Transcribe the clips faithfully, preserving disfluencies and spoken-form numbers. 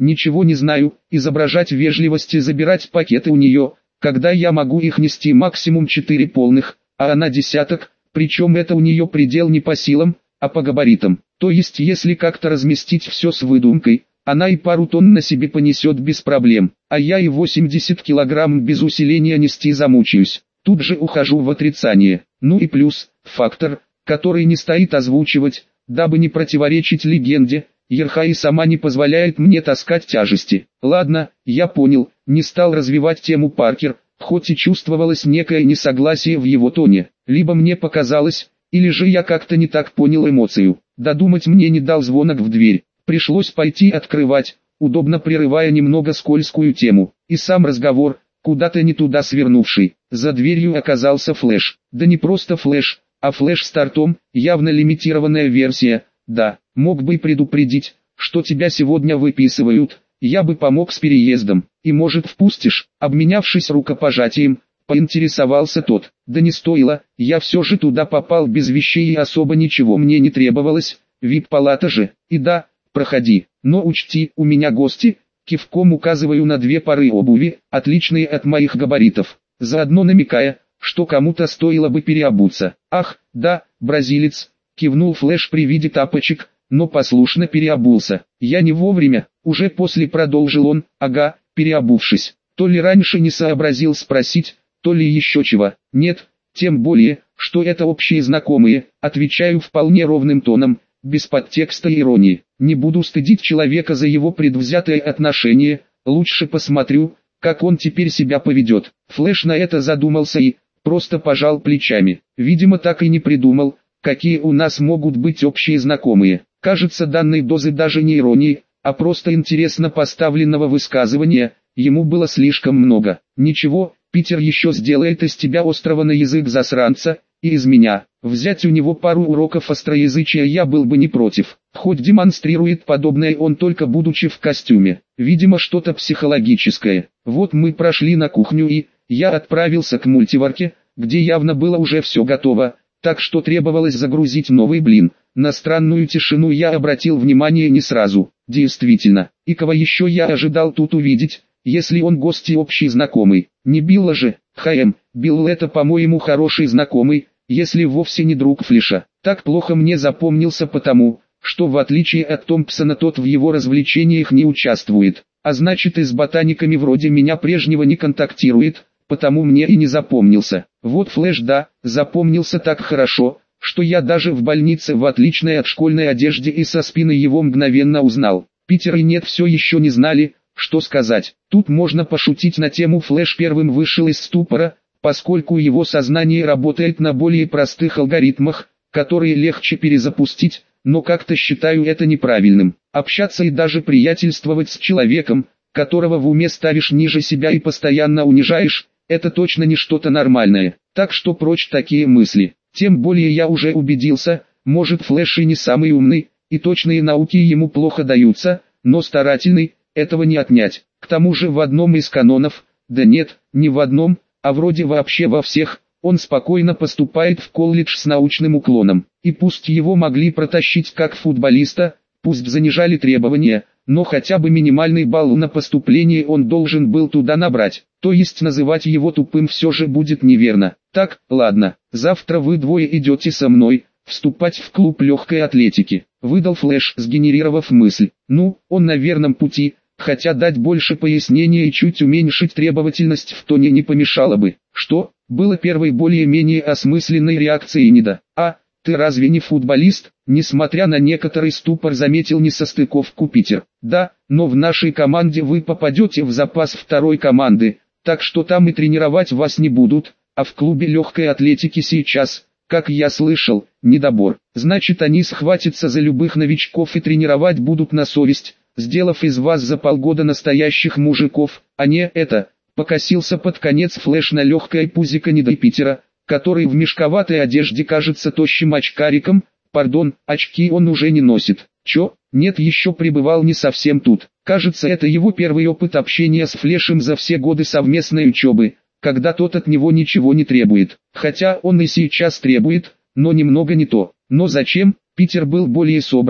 Ничего не знаю, изображать вежливость и забирать пакеты у нее, когда я могу их нести максимум четыре полных, а она десяток, причем это у нее предел не по силам, а по габаритам. То есть если как-то разместить все с выдумкой, она и пару тонн на себе понесет без проблем, а я и восемьдесят килограмм без усиления нести замучаюсь. Тут же ухожу в отрицание. Ну и плюс, фактор, который не стоит озвучивать, дабы не противоречить легенде, Ерха и сама не позволяет мне таскать тяжести. Ладно, я понял, не стал развивать тему Паркер, хоть и чувствовалось некое несогласие в его тоне. Либо мне показалось, или же я как-то не так понял эмоцию. Додумать мне не дал звонок в дверь. Пришлось пойти открывать, удобно прерывая немного скользкую тему. И сам разговор, куда-то не туда свернувший. За дверью оказался флеш. Да не просто флеш, а флеш с тортом, явно лимитированная версия. Да, мог бы предупредить, что тебя сегодня выписывают. Я бы помог с переездом. И может впустишь? Обменявшись рукопожатием, поинтересовался тот. Да не стоило, я все же туда попал без вещей и особо ничего мне не требовалось. вип-палата же. И да, проходи, но учти, у меня гости, кивком указываю на две пары обуви, отличные от моих габаритов, заодно намекая, что кому-то стоило бы переобуться. Ах, да, бразилец, кивнул флеш при виде тапочек, но послушно переобулся. Я не вовремя, уже после продолжил он, ага, переобувшись. То ли раньше не сообразил спросить, то ли еще чего. Нет, тем более, что это общие знакомые, отвечаю вполне ровным тоном, без подтекста и иронии. Не буду стыдить человека за его предвзятое отношение, лучше посмотрю, как он теперь себя поведет. Флеш на это задумался и просто пожал плечами. Видимо, так и не придумал, какие у нас могут быть общие знакомые. Кажется, данной дозы даже не иронии, а просто интересно поставленного высказывания, ему было слишком много. Ничего, Питер еще сделает из тебя острого на язык засранца, и из меня. Взять у него пару уроков остроязычия я был бы не против. Хоть демонстрирует подобное он только будучи в костюме. Видимо, что-то психологическое. Вот мы прошли на кухню и я отправился к мультиварке, где явно было уже все готово, так что требовалось загрузить новый блин. На странную тишину я обратил внимание не сразу. Действительно, и кого еще я ожидал тут увидеть, если он гость и общий знакомый? Не Билла же? Хэм, Билл это, по-моему, хороший знакомый, если вовсе не друг Флеша. Так плохо мне запомнился потому, что в отличие от Томпсона тот в его развлечениях не участвует, а значит и с ботаниками вроде меня прежнего не контактирует, потому мне и не запомнился. Вот Флеш да, запомнился так хорошо, что я даже в больнице в отличной от школьной одежде и со спины его мгновенно узнал. Питер и нет все еще не знали, что сказать. Тут можно пошутить на тему Флеш первым вышел из ступора, поскольку его сознание работает на более простых алгоритмах, которые легче перезапустить, но как-то считаю это неправильным. Общаться и даже приятельствовать с человеком, которого в уме ставишь ниже себя и постоянно унижаешь, это точно не что-то нормальное. Так что прочь такие мысли. Тем более я уже убедился, может Флеш и не самый умный, и точные науки ему плохо даются, но старательный, этого не отнять. К тому же в одном из канонов, да нет, не в одном, а вроде вообще во всех, он спокойно поступает в колледж с научным уклоном. И пусть его могли протащить как футболиста, пусть занижали требования, но хотя бы минимальный балл на поступление он должен был туда набрать. То есть называть его тупым все же будет неверно. Так, ладно, завтра вы двое идете со мной, вступать в клуб легкой атлетики. Выдал Флеш, сгенерировав мысль. Ну, он на верном пути, хотя дать больше пояснения и чуть уменьшить требовательность в тоне не помешало бы. Что, было первой более-менее осмысленной реакцией Нида. А, ты разве не футболист? Несмотря на некоторый ступор заметил несостыковку Питер. Да, но в нашей команде вы попадете в запас второй команды, так что там и тренировать вас не будут, а в клубе легкой атлетики сейчас, как я слышал, недобор. Значит они схватятся за любых новичков и тренировать будут на совесть, сделав из вас за полгода настоящих мужиков, а не это. Покосился под конец Флеш на легкое пузико Нида и Питера, который в мешковатой одежде кажется тощим очкариком. Пардон, очки он уже не носит. Чё? Нет, еще пребывал не совсем тут. Кажется, это его первый опыт общения с Флешем за все годы совместной учебы, когда тот от него ничего не требует. Хотя он и сейчас требует, но немного не то. Но зачем? Питер был более собран,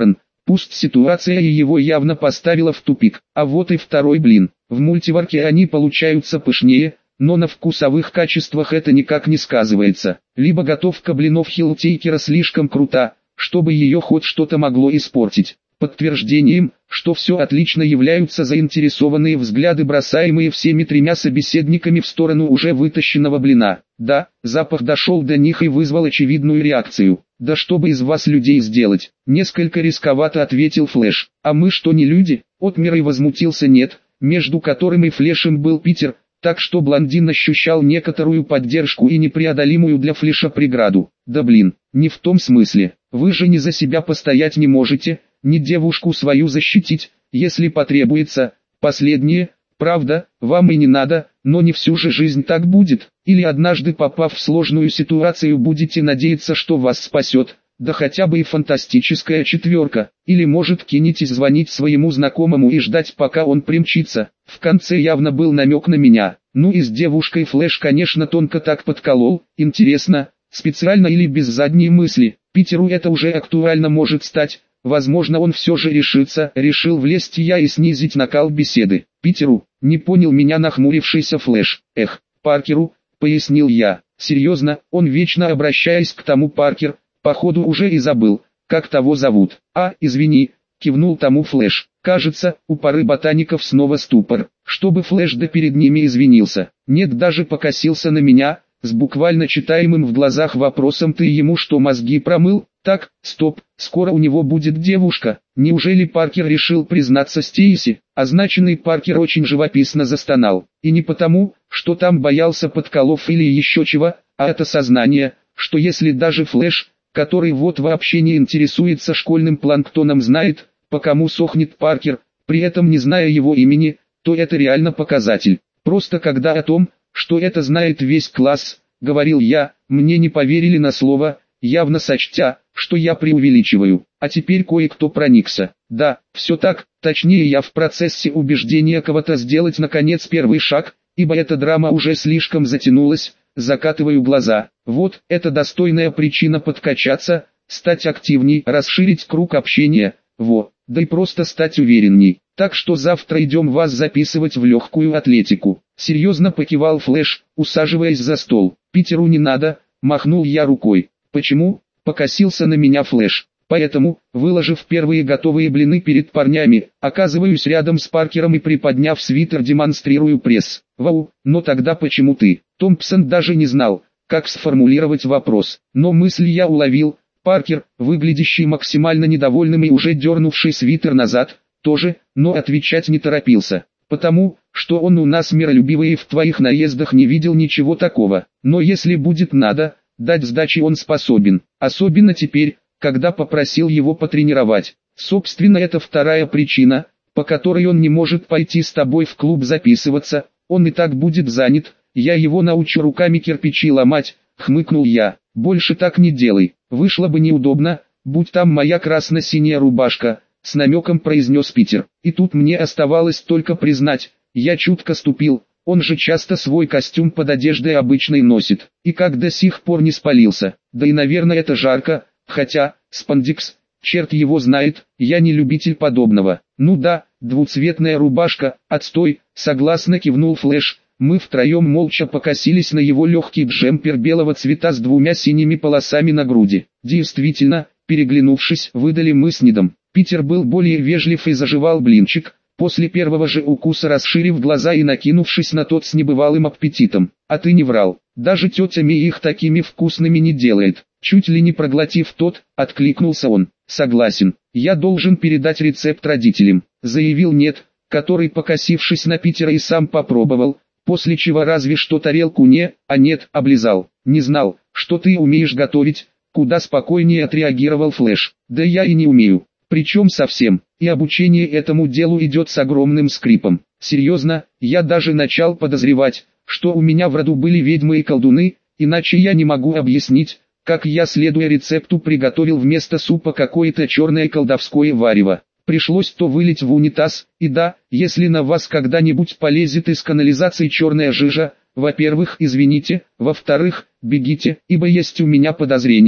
Пусть ситуация и его явно поставила в тупик. А вот и второй блин. В мультиварке они получаются пышнее, но на вкусовых качествах это никак не сказывается. Либо готовка блинов Хилтейкера слишком крута, чтобы ее хоть что-то могло испортить. Подтверждением, что все отлично, являются заинтересованные взгляды, бросаемые всеми тремя собеседниками в сторону уже вытащенного блина. Да, запах дошел до них и вызвал очевидную реакцию. «Да чтобы из вас людей сделать?» — несколько рисковато ответил Флэш. «А мы что, не люди?» — отмер и возмутился Нед, между которым и Флэшем был Питер, так что блондин ощущал некоторую поддержку и непреодолимую для Флэша преграду. «Да блин, не в том смысле. Вы же не за себя постоять не можете, ни девушку свою защитить, если потребуется. Последнее, правда, вам и не надо, но не всю же жизнь так будет. Или однажды, попав в сложную ситуацию, будете надеяться, что вас спасет, да хотя бы и фантастическая четверка. Или может кинетесь звонить своему знакомому и ждать, пока он примчится». В конце явно был намек на меня. Ну и с девушкой Флэш, конечно, тонко так подколол. Интересно, специально или без задней мысли? Питеру это уже актуально может стать. Возможно, он все же решится, решил влезть я и снизить накал беседы. Питеру, не понял меня нахмурившийся Флэш. Эх, Паркеру, пояснил я. Серьезно, он вечно обращаясь к тому Паркер, походу уже и забыл, как того зовут. А, извини, кивнул тому Флэш. Кажется, у пары ботаников снова ступор. Чтобы Флэш да перед ними извинился. Нет, даже покосился на меня, с буквально читаемым в глазах вопросом: «Ты ему что, мозги промыл?» Так, стоп, скоро у него будет девушка. Неужели Паркер решил признаться Стейси? Означенный Паркер очень живописно застонал. И не потому, что там боялся подколов или еще чего, а это сознание, что если даже Флэш, который вот вообще не интересуется школьным планктоном, знает, по кому сохнет Паркер, при этом не зная его имени, то это реально показатель. Просто когда о том, что это знает весь класс, говорил я, мне не поверили на слово, явно сочтя, что я преувеличиваю. А теперь кое-кто проникся. Да, все так, точнее я в процессе убеждения кого-то сделать наконец первый шаг, ибо эта драма уже слишком затянулась, закатываю глаза. Вот, это достойная причина подкачаться, стать активней, расширить круг общения, во, да и просто стать уверенней. Так что завтра идем вас записывать в легкую атлетику. Серьезно покивал Флэш, усаживаясь за стол. Питеру не надо, махнул я рукой. Почему? Покосился на меня Флэш. Поэтому, выложив первые готовые блины перед парнями, оказываюсь рядом с Паркером и, приподняв свитер, демонстрирую пресс. Вау, но тогда почему ты? Томпсон даже не знал, как сформулировать вопрос. Но мысль я уловил. Паркер, выглядящий максимально недовольным и уже дернувший свитер назад, тоже, но отвечать не торопился. Потому, что он у нас миролюбивый и в твоих наездах не видел ничего такого. Но если будет надо, дать сдачи он способен. Особенно теперь, когда попросил его потренировать. Собственно, это вторая причина, по которой он не может пойти с тобой в клуб записываться. Он и так будет занят, я его научу руками кирпичи ломать, хмыкнул я. Больше так не делай, вышло бы неудобно, будь там моя красно-синяя рубашка, с намеком произнес Питер. И тут мне оставалось только признать, я чутко ступил, он же часто свой костюм под одеждой обычной носит, и как до сих пор не спалился. Да и наверное это жарко, хотя, спандекс, черт его знает, я не любитель подобного. Ну да, двуцветная рубашка, отстой, согласно кивнул Флэш. Мы втроем молча покосились на его легкий джемпер белого цвета с двумя синими полосами на груди. Действительно, переглянувшись, выдали мы с Нидом. Питер был более вежлив и заживал блинчик, после первого же укуса расширив глаза и накинувшись на тот с небывалым аппетитом. А ты не врал, даже тетя Ми их такими вкусными не делает. Чуть ли не проглотив тот, откликнулся он. Согласен, я должен передать рецепт родителям, заявил Нед, который, покосившись на Питера, и сам попробовал. После чего разве что тарелку не, а нет, облизал. Не знал, что ты умеешь готовить, куда спокойнее отреагировал Флэш. Да я и не умею, причем совсем, и обучение этому делу идет с огромным скрипом. Серьезно, я даже начал подозревать, что у меня в роду были ведьмы и колдуны, иначе я не могу объяснить, как я, следуя рецепту, приготовил вместо супа какое-то черное колдовское варево. Пришлось то вылить в унитаз, и да, если на вас когда-нибудь полезет из канализации черная жижа, во-первых, извините, во-вторых, бегите, ибо есть у меня подозрение,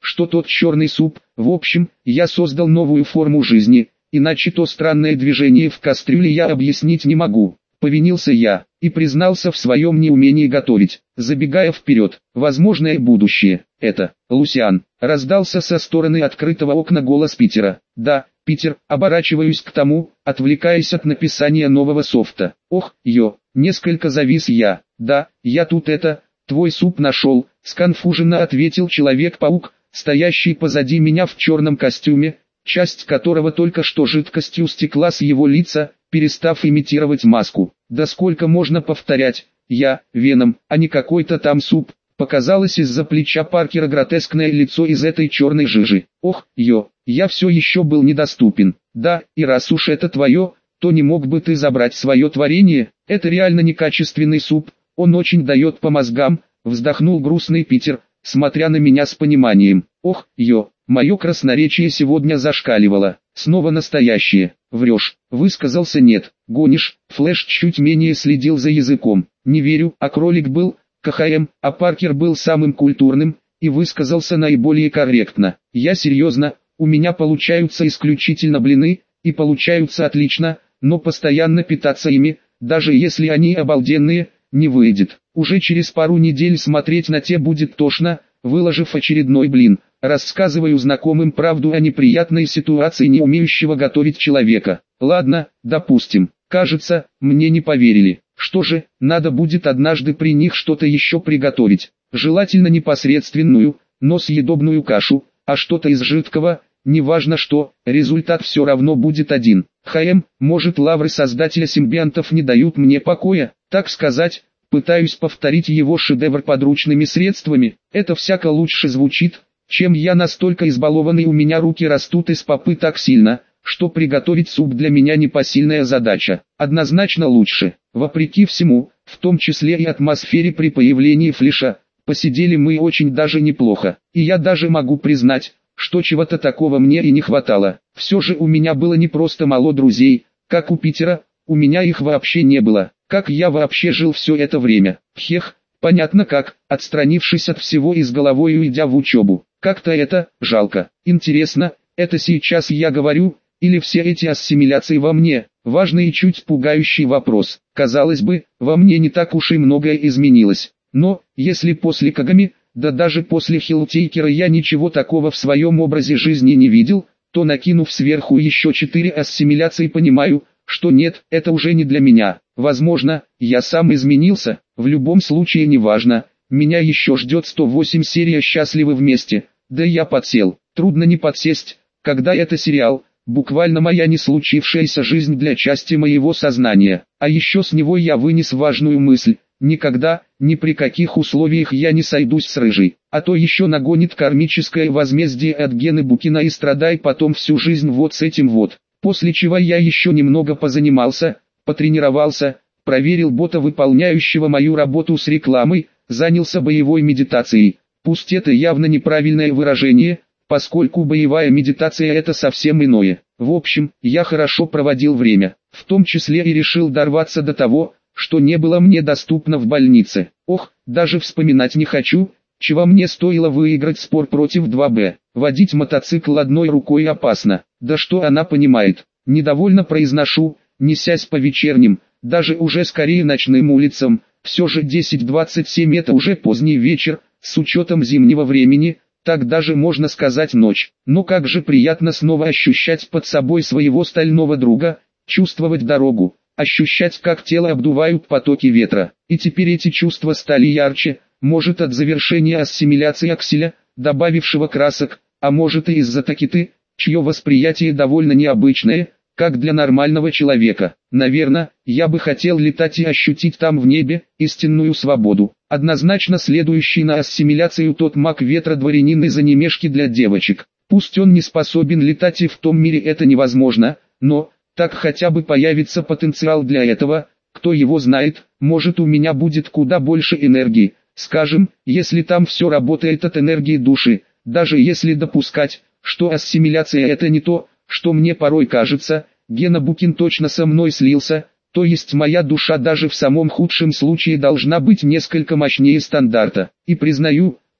что тот черный суп. В общем, я создал новую форму жизни, иначе то странное движение в кастрюле я объяснить не могу. Повинился я и признался в своем неумении готовить. Забегая вперед, возможное будущее, это, Лусиан, раздался со стороны открытого окна голос Питера. Да, Питер, оборачиваюсь к тому, отвлекаясь от написания нового софта. Ох, ё, несколько завис я. Да, я тут это, твой суп нашел, сконфуженно ответил Человек-паук, стоящий позади меня в черном костюме, часть которого только что жидкостью стекла с его лица, перестав имитировать маску. Да сколько можно повторять, я, Веном, а не какой-то там суп. Показалось из-за плеча Паркера гротескное лицо из этой черной жижи. Ох, ё, я все еще был недоступен. Да, и раз уж это твое, то не мог бы ты забрать свое творение? Это реально некачественный суп, он очень дает по мозгам, вздохнул грустный Питер, смотря на меня с пониманием. Ох, ё, мое красноречие сегодня зашкаливало. Снова настоящее. Врешь, высказался нет. Гонишь, Флэш чуть менее следил за языком. Не верю, а кролик был КХМ, а Паркер был самым культурным и высказался наиболее корректно. Я серьезно, у меня получаются исключительно блины, и получаются отлично, но постоянно питаться ими, даже если они обалденные, не выйдет. Уже через пару недель смотреть на те будет тошно. Выложив очередной блин, рассказываю знакомым правду о неприятной ситуации не умеющего готовить человека. Ладно, допустим, кажется, мне не поверили. Что же, надо будет однажды при них что-то еще приготовить. Желательно непосредственную, но съедобную кашу, а что-то из жидкого, неважно что, результат все равно будет один. ХМ, может лавры создателя симбионтов не дают мне покоя, так сказать. Пытаюсь повторить его шедевр подручными средствами, это всяко лучше звучит, чем я настолько избалованный, у меня руки растут из попы так сильно, что приготовить суп для меня непосильная задача. Однозначно лучше, вопреки всему, в том числе и атмосфере при появлении Флэша, посидели мы очень даже неплохо, и я даже могу признать, что чего-то такого мне и не хватало. Все же у меня было не просто мало друзей, как у Питера, у меня их вообще не было. Как я вообще жил все это время? Хех, понятно как, отстранившись от всего и с головой уйдя в учебу. Как-то это, жалко. Интересно, это сейчас я говорю, или все эти ассимиляции во мне? Важный и чуть пугающий вопрос. Казалось бы, во мне не так уж и многое изменилось. Но, если после Кагами, да даже после Хиллтейкера я ничего такого в своем образе жизни не видел, то накинув сверху еще четыре ассимиляции понимаю, что нет, это уже не для меня. Возможно, я сам изменился, в любом случае неважно, меня еще ждет сто восемь серия «Счастливы вместе», да я подсел, трудно не подсесть, когда это сериал, буквально моя не случившаяся жизнь для части моего сознания, а еще с него я вынес важную мысль, никогда, ни при каких условиях я не сойдусь с рыжей, а то еще нагонит кармическое возмездие от Гены Букина и страдай потом всю жизнь вот с этим вот. После чего я еще немного позанимался, потренировался, проверил бота, выполняющего мою работу с рекламой, занялся боевой медитацией. Пусть это явно неправильное выражение, поскольку боевая медитация это совсем иное. В общем, я хорошо проводил время, в том числе и решил дорваться до того, что не было мне доступно в больнице. Ох, даже вспоминать не хочу, чего мне стоило выиграть спор против два бэ. Водить мотоцикл одной рукой опасно. Да что она понимает? Недовольно произношу, несясь по вечерним, даже уже скорее ночным улицам. Все же десять двадцать семь это уже поздний вечер, с учетом зимнего времени, так даже можно сказать ночь. Но как же приятно снова ощущать под собой своего стального друга, чувствовать дорогу, ощущать как тело обдувают потоки ветра. И теперь эти чувства стали ярче, может от завершения ассимиляции акселя, добавившего красок, а может и из-за Такиты, чье восприятие довольно необычное, как для нормального человека. Наверное, я бы хотел летать и ощутить там в небе истинную свободу. Однозначно следующий на ассимиляцию тот маг ветра дворянин из анимешки для девочек. Пусть он не способен летать и в том мире это невозможно, но, так хотя бы появится потенциал для этого, кто его знает, может у меня будет куда больше энергии. Скажем, если там все работает от энергии души, даже если допускать, что ассимиляция это не то, что мне порой кажется, Гена Букин точно со мной слился, то есть моя душа даже в самом худшем случае должна быть несколько мощнее стандарта. И признаю,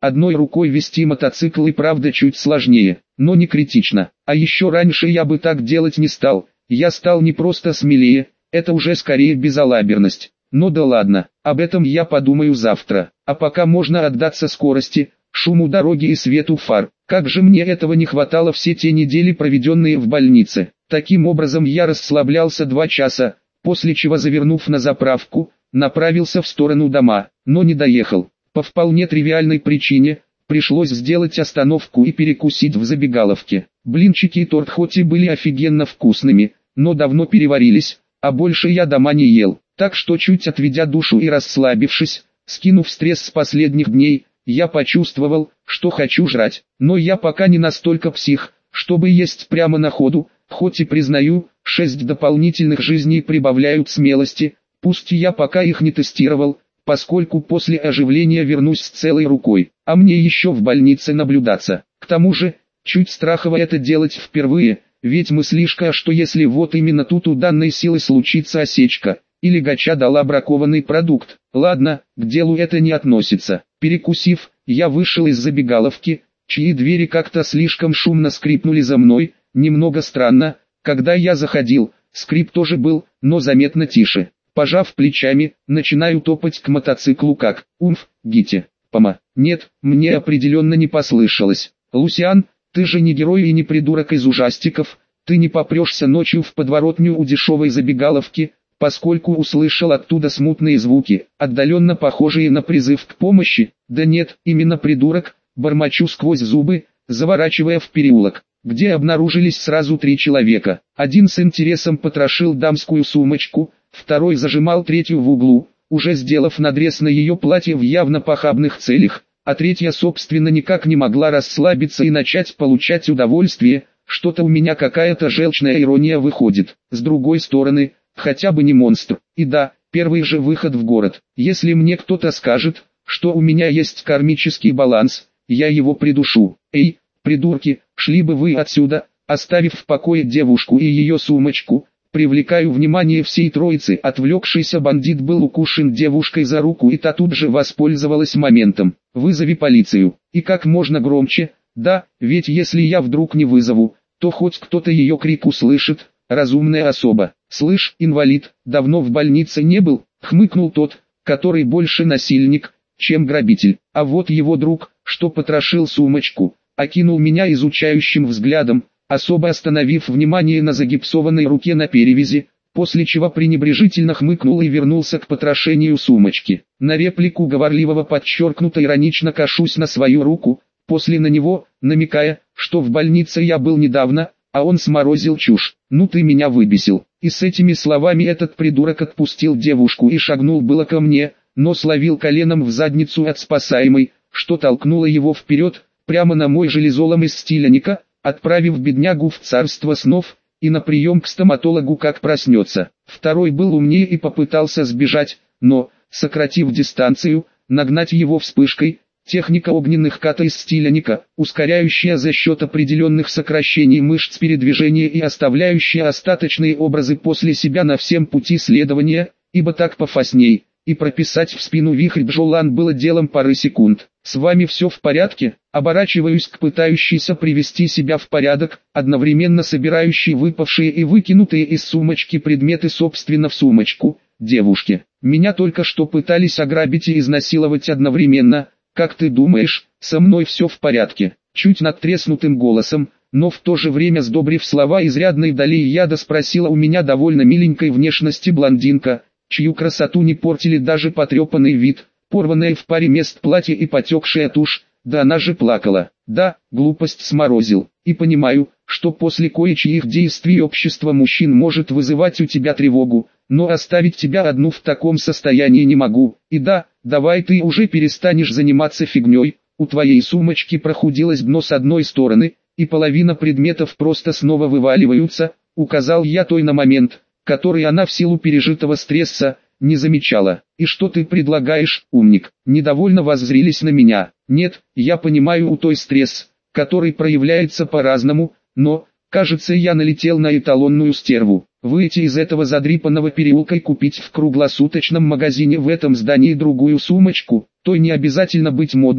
Одной рукой вести мотоцикл и правда чуть сложнее, но не критично. А еще раньше я бы так делать не стал, я стал не просто смелее, это уже скорее безалаберность. Но да ладно, об этом я подумаю завтра, а пока можно отдаться скорости, шуму дороги и свету фар. Как же мне этого не хватало все те недели, проведенные в больнице. Таким образом я расслаблялся два часа, после чего, завернув на заправку, направился в сторону дома, но не доехал. По вполне тривиальной причине, пришлось сделать остановку и перекусить в забегаловке. Блинчики и торт хоть и были офигенно вкусными, но давно переварились, а больше я дома не ел. Так что, чуть отведя душу и расслабившись, скинув стресс с последних дней, я почувствовал, что хочу жрать. Но я пока не настолько псих, чтобы есть прямо на ходу, хоть и признаю, шесть дополнительных жизней прибавляют смелости, пусть я пока их не тестировал, поскольку после оживления вернусь с целой рукой, а мне еще в больнице наблюдаться. К тому же, чуть страхово это делать впервые, ведь мыслишка, что если вот именно тут у данной силы случится осечка, или гача дала бракованный продукт. Ладно, к делу это не относится. Перекусив, я вышел из забегаловки, чьи двери как-то слишком шумно скрипнули за мной. Немного странно, когда я заходил, скрип тоже был, но заметно тише. Пожав плечами, начинаю топать к мотоциклу как «Умф, Гите, Пома». Нет, мне определенно не послышалось. «Лусиан, ты же не герой и не придурок из ужастиков, ты не попрешься ночью в подворотню у дешевой забегаловки», поскольку услышал оттуда смутные звуки, отдаленно похожие на призыв к помощи. Да нет, именно придурок, бормочу сквозь зубы, заворачивая в переулок, где обнаружились сразу три человека. Один с интересом потрошил дамскую сумочку, второй зажимал третью в углу, уже сделав надрез на ее платье в явно похабных целях, а третья собственно никак не могла расслабиться и начать получать удовольствие. Что-то у меня какая-то желчная ирония выходит. С другой стороны, хотя бы не монстр. И да, первый же выход в город. Если мне кто-то скажет, что у меня есть кармический баланс, я его придушу. Эй, придурки, шли бы вы отсюда, оставив в покое девушку и ее сумочку. Привлекаю внимание всей троицы. Отвлекшийся бандит был укушен девушкой за руку, и та тут же воспользовалась моментом. Вызови полицию. И как можно громче. Да, ведь если я вдруг не вызову, то хоть кто-то ее крик услышит. Разумная особа. «Слышь, инвалид, давно в больнице не был?» — хмыкнул тот, который больше насильник, чем грабитель. А вот его друг, что потрошил сумочку, окинул меня изучающим взглядом, особо остановив внимание на загипсованной руке на перевязи, после чего пренебрежительно хмыкнул и вернулся к потрошению сумочки. На реплику говорливого подчеркнуто иронично кашусь на свою руку, после на него, намекая, что в больнице я был недавно, а он сморозил чушь. «Ну ты меня выбесил». И с этими словами этот придурок отпустил девушку и шагнул было ко мне, но словил коленом в задницу от спасаемой, что толкнуло его вперед, прямо на мой железолом из стиленика, отправив беднягу в царство снов и на прием к стоматологу как проснется. Второй был умнее и попытался сбежать, но, сократив дистанцию, нагнать его вспышкой. Техника огненных ката из стиленика, ускоряющая за счет определенных сокращений мышц передвижения и оставляющая остаточные образы после себя на всем пути следования, ибо так пофасней, и прописать в спину вихрь Бжолан было делом пары секунд. «С вами все в порядке?» Оборачиваюсь к пытающейся привести себя в порядок, одновременно собирающей выпавшие и выкинутые из сумочки предметы собственно в сумочку, девушке. «Меня только что пытались ограбить и изнасиловать одновременно. Как ты думаешь, со мной все в порядке?» Чуть надтреснутым голосом, но в то же время сдобрив слова изрядной долей яда, спросила у меня довольно миленькой внешности блондинка, чью красоту не портили даже потрепанный вид, порванное в паре мест платье и потекшая тушь. Да она же плакала. Да, глупость сморозил. И понимаю, что после кое-чьих действий общество мужчин может вызывать у тебя тревогу, но оставить тебя одну в таком состоянии не могу. И да, давай ты уже перестанешь заниматься фигней. У твоей сумочки прохудилось дно с одной стороны, и половина предметов просто снова вываливаются, указал я той на момент, который она в силу пережитого стресса не замечала. «И что ты предлагаешь, умник?» Недовольно воззрились на меня. «Нет, я понимаю, у той стресс, который проявляется по-разному, но, кажется, я налетел на эталонную стерву. Выйти из этого задрипанного переулка и купить в круглосуточном магазине в этом здании другую сумочку, той не обязательно быть модной,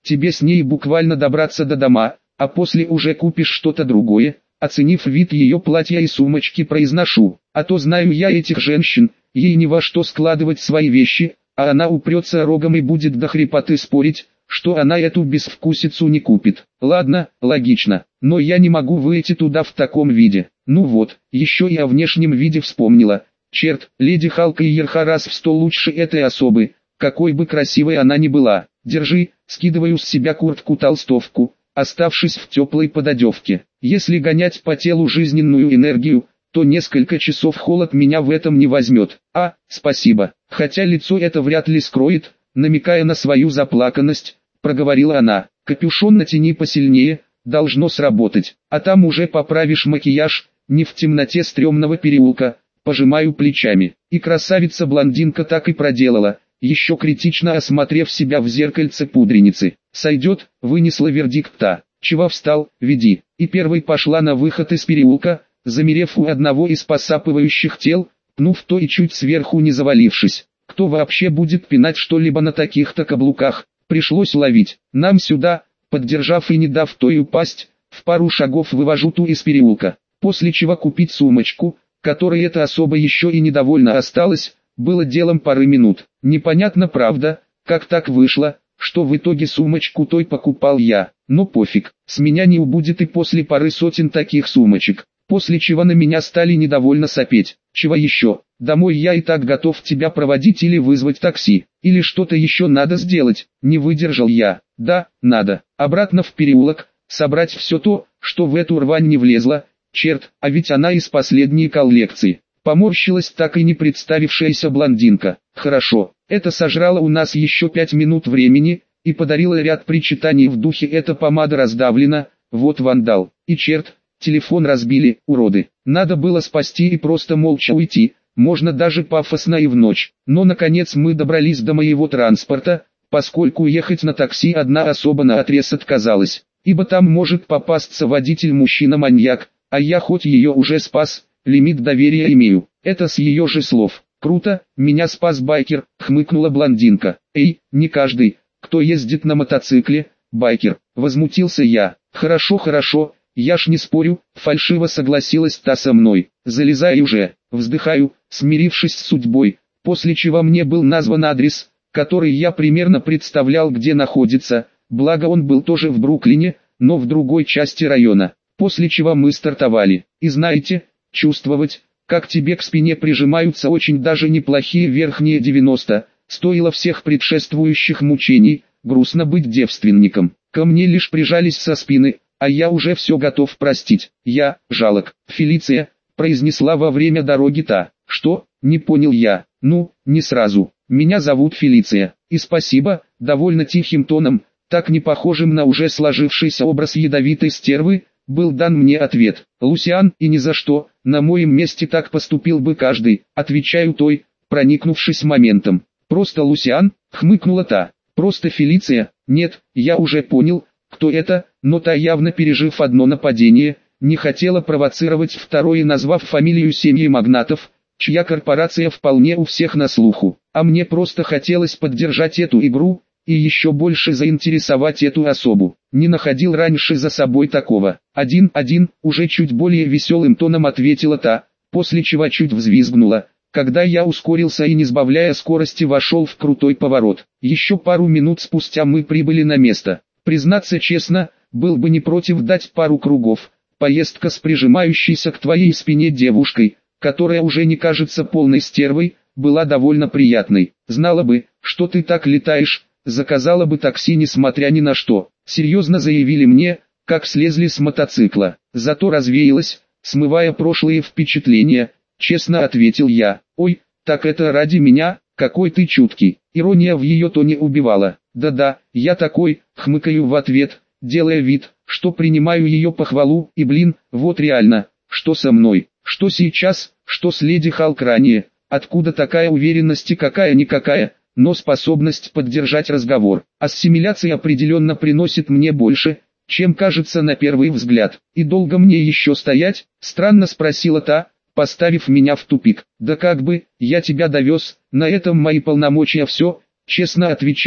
тебе с ней буквально добраться до дома, а после уже купишь что-то другое. Оценив вид ее платья и сумочки, произношу, а то знаю я этих женщин, ей ни во что складывать свои вещи, а она упрется рогом и будет до хрипоты спорить, что она эту безвкусицу не купит. Ладно, логично, но я не могу выйти туда в таком виде. Ну вот, еще и о внешнем виде вспомнила. Черт, леди Халка и Ерха раз в сто лучше этой особы, какой бы красивой она ни была. Держи, скидываю с себя куртку-толстовку, оставшись в теплой пододевке. Если гонять по телу жизненную энергию, то несколько часов холод меня в этом не возьмет. А, спасибо, хотя лицо это вряд ли скроет, намекая на свою заплаканность, проговорила она. Капюшон натяни посильнее, должно сработать, а там уже поправишь макияж, не в темноте стрёмного переулка. Пожимаю плечами, и красавица-блондинка так и проделала, еще критично осмотрев себя в зеркальце пудреницы. «Сойдет», вынесла вердикт та. «Чего встал, веди», и первой пошла на выход из переулка, замерев у одного из посапывающих тел, пнув то и чуть сверху не завалившись. Кто вообще будет пинать что-либо на таких-то каблуках? Пришлось ловить. Нам сюда, поддержав и не дав той упасть, в пару шагов вывожу ту из переулка, после чего купить сумочку, которой эта особа еще и недовольна осталась, было делом пары минут. Непонятно правда, как так вышло, что в итоге сумочку той покупал я, но пофиг, с меня не убудет и после пары сотен таких сумочек, после чего на меня стали недовольно сопеть. Чего еще? Домой я и так готов тебя проводить или вызвать такси, или что-то еще надо сделать, не выдержал я. Да, надо, обратно в переулок, собрать все то, что в эту рвань не влезло. Черт, а ведь она из последней коллекции. Поморщилась так и не представившаяся блондинка. Хорошо, это сожрало у нас еще пять минут времени, и подарила ряд причитаний в духе «эта помада раздавлена, вот вандал». И черт, телефон разбили, уроды. Надо было спасти и просто молча уйти, можно даже пафосно и в ночь. Но наконец мы добрались до моего транспорта, поскольку ехать на такси одна особа наотрез отказалась, ибо там может попасться водитель-мужчина-маньяк. А я хоть ее уже спас, лимит доверия имею. Это с ее же слов. Круто, меня спас байкер, хмыкнула блондинка. Эй, не каждый, кто ездит на мотоцикле, байкер, возмутился я. Хорошо, хорошо, я ж не спорю, фальшиво согласилась та со мной. Залезай уже, вздыхаю, смирившись с судьбой, после чего мне был назван адрес, который я примерно представлял, где находится, благо он был тоже в Бруклине, но в другой части района. После чего мы стартовали. И знаете, чувствовать, как тебе к спине прижимаются очень даже неплохие верхние девяносто, стоило всех предшествующих мучений, грустно быть девственником. Ко мне лишь прижались со спины, а я уже все готов простить. Я, жалок, Фелиция, произнесла во время дороги та. Что, не понял я, ну, не сразу. Меня зовут Фелиция, и спасибо, довольно тихим тоном, так не похожим на уже сложившийся образ ядовитой стервы, был дан мне ответ. Лусиан, и ни за что, на моем месте так поступил бы каждый, отвечаю той, проникнувшись моментом. Просто Лусиан, хмыкнула та. Просто Фелиция, нет, я уже понял, кто это, но та, явно пережив одно нападение, не хотела провоцировать второе, назвав фамилию семьи магнатов, чья корпорация вполне у всех на слуху. А мне просто хотелось поддержать эту игру, и еще больше заинтересовать эту особу. Не находил раньше за собой такого. Один-один, уже чуть более веселым тоном ответила та, после чего чуть взвизгнула, когда я ускорился и не сбавляя скорости вошел в крутой поворот. Еще пару минут спустя мы прибыли на место. Признаться честно, был бы не против дать пару кругов. Поездка с прижимающейся к твоей спине девушкой, которая уже не кажется полной стервой, была довольно приятной. Знала бы, что ты так летаешь, заказала бы такси несмотря ни на что. Серьезно заявили мне, как слезли с мотоцикла. Зато развеялась, смывая прошлые впечатления. Честно ответил я. Ой, так это ради меня, какой ты чуткий. Ирония в ее тоне убивала. Да-да, я такой, хмыкаю в ответ, делая вид, что принимаю ее похвалу, и блин, вот реально, что со мной, что сейчас, что с леди Халк ранее, откуда такая уверенность и какая-никакая, но способность поддержать разговор. Ассимиляция определенно приносит мне больше, чем кажется на первый взгляд. И долго мне еще стоять? Странно спросила та, поставив меня в тупик. Да как бы, я тебя довез, на этом мои полномочия все, честно отвечаю,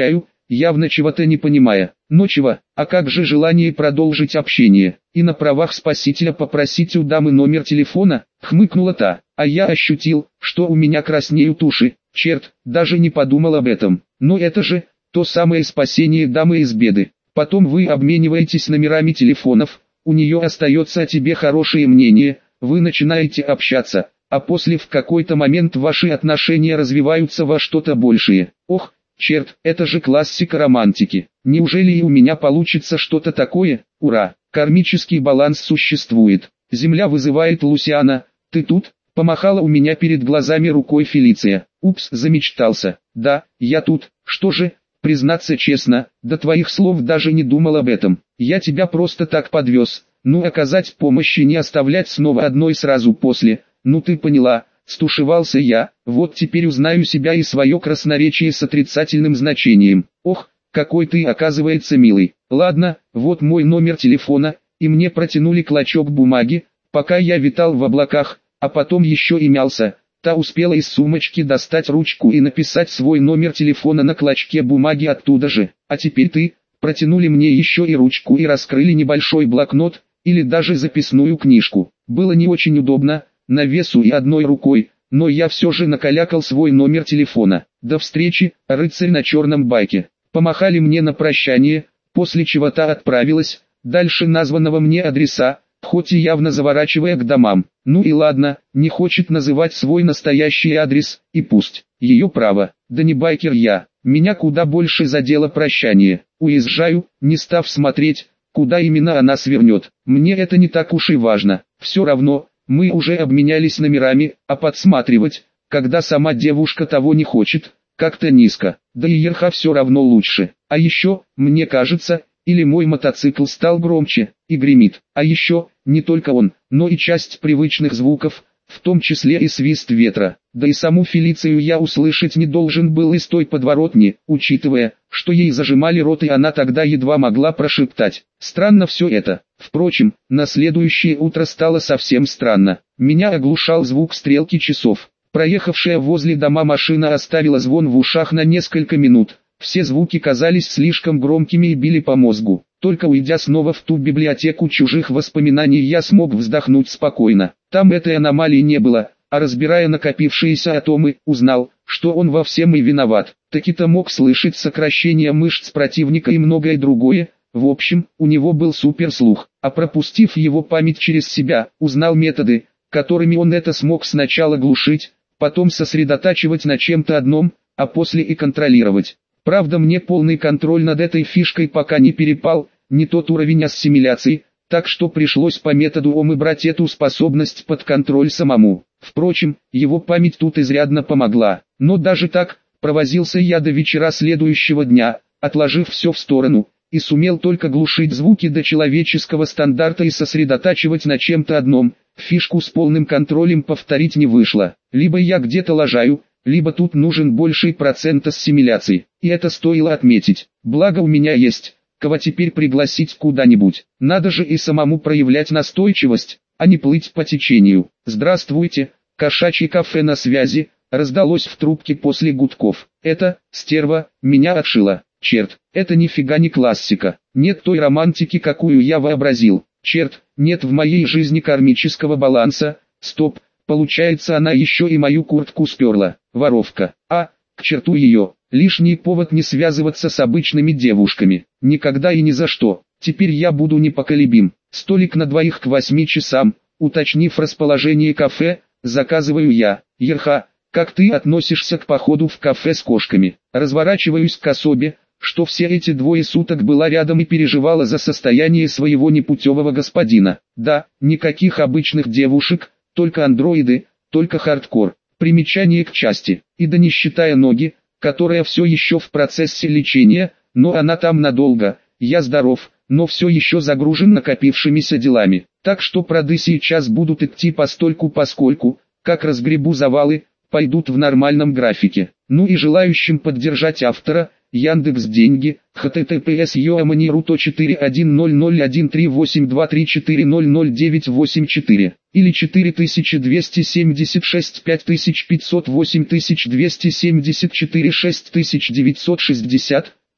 явно чего-то не понимая. Но чего, а как же желание продолжить общение, и на правах спасителя попросить у дамы номер телефона, хмыкнула та, а я ощутил, что у меня краснеют уши, черт, даже не подумал об этом. Но это же, то самое спасение дамы из беды. Потом вы обмениваетесь номерами телефонов, у нее остается о тебе хорошее мнение, вы начинаете общаться, а после в какой-то момент ваши отношения развиваются во что-то большее. Ох, черт, это же классика романтики. Неужели и у меня получится что-то такое? Ура, кармический баланс существует. Земля вызывает Лусиана, ты тут? Помахала у меня перед глазами рукой Фелиция. Упс, замечтался. Да, я тут. Что же, признаться честно, до твоих слов даже не думал об этом. Я тебя просто так подвез. Ну, оказать помощь и не оставлять снова одной сразу после. Ну ты поняла, стушевался я. Вот теперь узнаю себя и свое красноречие с отрицательным значением. Ох, какой ты оказывается милый. Ладно, вот мой номер телефона, и мне протянули клочок бумаги, пока я витал в облаках, а потом еще и мялся. Та успела из сумочки достать ручку и написать свой номер телефона на клочке бумаги оттуда же. А теперь ты, протянули мне еще и ручку и раскрыли небольшой блокнот, или даже записную книжку. Было не очень удобно, на весу и одной рукой, но я все же накалякал свой номер телефона. До встречи, рыцарь на черном байке. Помахали мне на прощание, после чего та отправилась, дальше названного мне адреса, хоть и явно заворачивая к домам. Ну и ладно, не хочет называть свой настоящий адрес, и пусть, ее право, да не байкер я. Меня куда больше задело прощание. Уезжаю, не став смотреть, куда именно она свернет. Мне это не так уж и важно. Все равно, мы уже обменялись номерами, а подсматривать, когда сама девушка того не хочет, как-то низко. Да и Ерха все равно лучше. А еще, мне кажется, или мой мотоцикл стал громче, и гремит. А еще, не только он, но и часть привычных звуков, в том числе и свист ветра. Да и саму Фелицию я услышать не должен был из той подворотни, учитывая, что ей зажимали рот и она тогда едва могла прошептать. Странно все это. Впрочем, на следующее утро стало совсем странно. Меня оглушал звук стрелки часов. Проехавшая возле дома машина оставила звон в ушах на несколько минут. Все звуки казались слишком громкими и били по мозгу. Только уйдя снова в ту библиотеку чужих воспоминаний, я смог вздохнуть спокойно. Там этой аномалии не было, а разбирая накопившиеся атомы, узнал, что он во всем и виноват. Таки-то мог слышать сокращение мышц противника и многое другое. В общем, у него был суперслух, а пропустив его память через себя, узнал методы, которыми он это смог сначала глушить, потом сосредотачивать на чем-то одном, а после и контролировать. Правда, мне полный контроль над этой фишкой пока не перепал, не тот уровень ассимиляции, так что пришлось по методу ОМ брать эту способность под контроль самому. Впрочем, его память тут изрядно помогла. Но даже так, провозился я до вечера следующего дня, отложив все в сторону, и сумел только глушить звуки до человеческого стандарта и сосредотачивать на чем-то одном. Фишку с полным контролем повторить не вышло. Либо я где-то лажаю, либо тут нужен больший процент ассимиляции. И это стоило отметить. Благо у меня есть, кого теперь пригласить куда-нибудь. Надо же и самому проявлять настойчивость, а не плыть по течению. «Здравствуйте, кошачье кафе на связи», раздалось в трубке после гудков. «Это, стерва, меня отшила. Черт, это нифига не классика. Нет той романтики, какую я вообразил. Черт, нет в моей жизни кармического баланса. Стоп, получается, она еще и мою куртку сперла. Воровка. А, к черту ее. Лишний повод не связываться с обычными девушками. Никогда и ни за что. Теперь я буду непоколебим. Столик на двоих к восьми часам. Уточнив расположение кафе, заказываю я. Ерха, как ты относишься к походу в кафе с кошками? Разворачиваюсь к особе, что все эти двое суток была рядом и переживала за состояние своего непутевого господина. Да, никаких обычных девушек, только андроиды, только хардкор. Примечание к части. И да не считая ноги, которая все еще в процессе лечения, но она там надолго. Я здоров, но все еще загружен накопившимися делами. Так что проды сейчас будут идти постольку-поскольку, как разгребу завалы, пойдут в нормальном графике. Ну и желающим поддержать автора, Яндекс деньги, https yoamani.ru четыре один ноль ноль один три восемь два три четыре ноль ноль девять восемь четыре или четыре тысячи двести семьдесят шесть пять тысяч пятьсот восемь тысяч двести семьдесят четыре шесть тысяч девятьсот шестьдесят.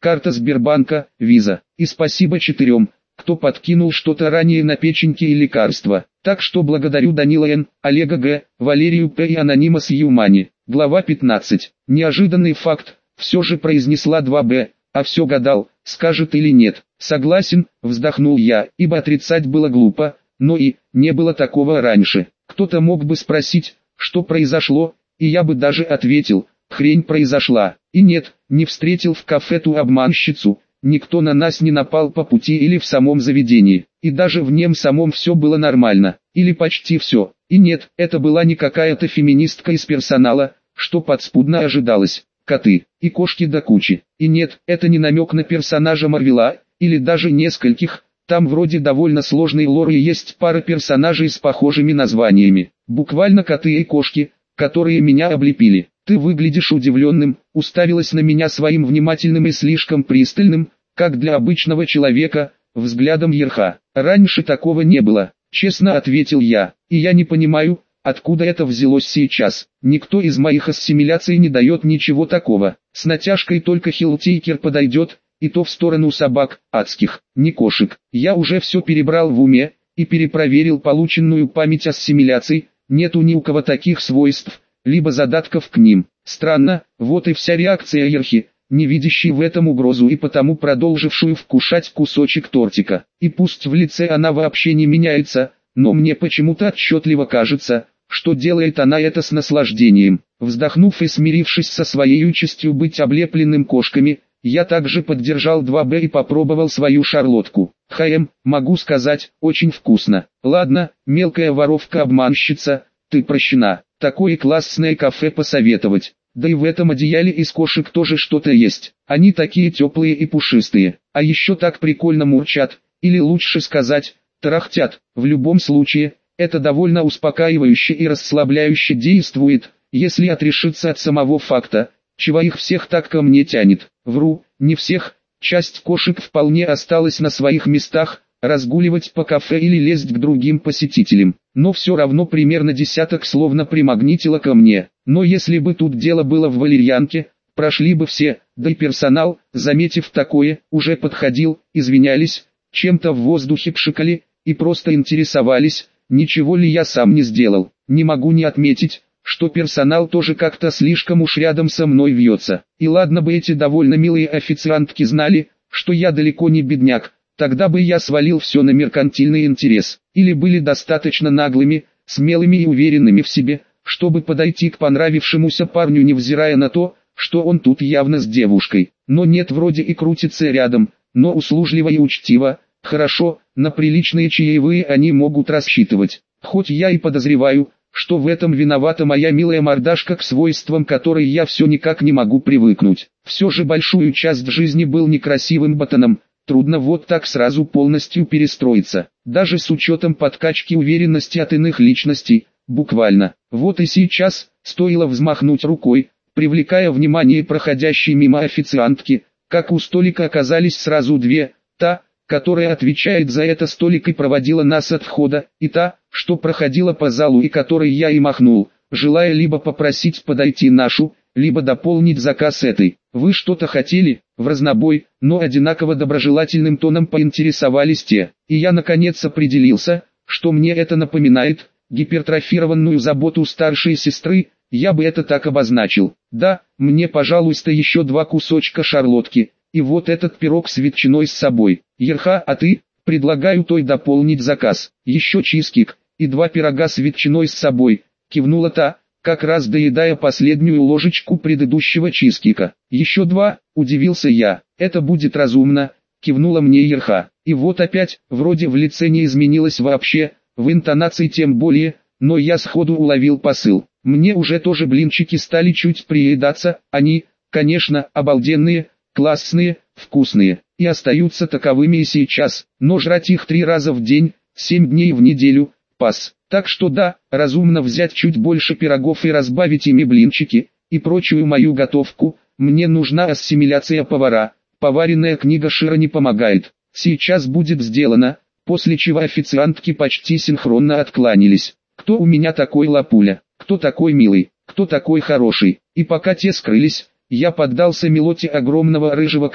карта Сбербанка, виза. И спасибо четырем, кто подкинул что-то ранее на печеньки и лекарства. Так что благодарю Данила Н., Олега Г., Валерию П. и Анонимас Юмани. Глава пятнадцать. Неожиданный факт, все же произнесла два Б, а все гадал, скажет или нет. Согласен, вздохнул я, ибо отрицать было глупо, но и не было такого раньше. Кто-то мог бы спросить, что произошло, и я бы даже ответил, хрень произошла. И нет, не встретил в кафе ту обманщицу, никто на нас не напал по пути или в самом заведении, и даже в нем самом все было нормально, или почти все. И нет, это была не какая-то феминистка из персонала, что подспудно ожидалось, коты и кошки до кучи. И нет, это не намек на персонажа Марвела, или даже нескольких, там вроде довольно сложный лор и есть пара персонажей с похожими названиями. Буквально коты и кошки, которые меня облепили. Ты выглядишь удивленным, уставилась на меня своим внимательным и слишком пристальным, как для обычного человека, взглядом Ерха. Раньше такого не было, честно ответил я, и я не понимаю, откуда это взялось сейчас. Никто из моих ассимиляций не дает ничего такого. С натяжкой только Хилтейкер подойдет, и то в сторону собак, адских, не кошек. Я уже все перебрал в уме, и перепроверил полученную память ассимиляций, нету ни у кого таких свойств, либо задатков к ним. Странно, вот и вся реакция Ерхи, не видящей в этом угрозу и потому продолжившую вкушать кусочек тортика. И пусть в лице она вообще не меняется, но мне почему-то отчетливо кажется, что делает она это с наслаждением. Вздохнув и смирившись со своей участью быть облепленным кошками, я также поддержал два Б и попробовал свою шарлотку. Хм, могу сказать, очень вкусно. Ладно, мелкая воровка-обманщица, ты прощена. Такое классное кафе посоветовать. Да и в этом одеяле из кошек тоже что-то есть. Они такие теплые и пушистые. А еще так прикольно мурчат, или лучше сказать, тарахтят. В любом случае, это довольно успокаивающе и расслабляюще действует, если отрешиться от самого факта, чего их всех так ко мне тянет. Вру, не всех, часть кошек вполне осталась на своих местах, разгуливать по кафе или лезть к другим посетителям, но все равно примерно десяток словно примагнитило ко мне. Но если бы тут дело было в валерьянке, прошли бы все, да и персонал, заметив такое, уже подходил, извинялись, чем-то в воздухе пшикали, и просто интересовались, ничего ли я сам не сделал. Не могу не отметить, что персонал тоже как-то слишком уж рядом со мной вьется. И ладно бы эти довольно милые официантки знали, что я далеко не бедняк, тогда бы я свалил все на меркантильный интерес, или были достаточно наглыми, смелыми и уверенными в себе, чтобы подойти к понравившемуся парню невзирая на то, что он тут явно с девушкой. Но нет, вроде и крутится рядом, но услужливо и учтиво, хорошо, на приличные чаевые они могут рассчитывать. Хоть я и подозреваю, что в этом виновата моя милая мордашка, к свойствам которой я все никак не могу привыкнуть. Все же большую часть жизни был некрасивым ботаном, трудно вот так сразу полностью перестроиться, даже с учетом подкачки уверенности от иных личностей, буквально. Вот и сейчас, стоило взмахнуть рукой, привлекая внимание проходящей мимо официантки, как у столика оказались сразу две, та, которая отвечает за это столик и проводила нас от входа, и та, что проходила по залу и которой я и махнул, желая либо попросить подойти нашу, либо дополнить заказ этой. Вы что-то хотели? В разнобой, но одинаково доброжелательным тоном поинтересовались те, и я наконец определился, что мне это напоминает, гипертрофированную заботу старшей сестры, я бы это так обозначил. Да, мне пожалуйста еще два кусочка шарлотки, и вот этот пирог с ветчиной с собой. Ерха, а ты? Предлагаю той дополнить заказ. Еще чизкик, и два пирога с ветчиной с собой, кивнула та, как раз доедая последнюю ложечку предыдущего чизкика. Еще два, удивился я. Это будет разумно, кивнула мне Ерха. И вот опять, вроде в лице не изменилось вообще, в интонации тем более, но я сходу уловил посыл. Мне уже тоже блинчики стали чуть приедаться, они, конечно, обалденные, классные, вкусные, и остаются таковыми и сейчас, но жрать их три раза в день, семь дней в неделю, пас. Так что да, разумно взять чуть больше пирогов и разбавить ими блинчики, и прочую мою готовку. Мне нужна ассимиляция повара, поваренная книга Шира не помогает. Сейчас будет сделано, после чего официантки почти синхронно откланялись. Кто у меня такой лапуля, кто такой милый, кто такой хороший, и пока те скрылись, я поддался мелодии огромного рыжего кота,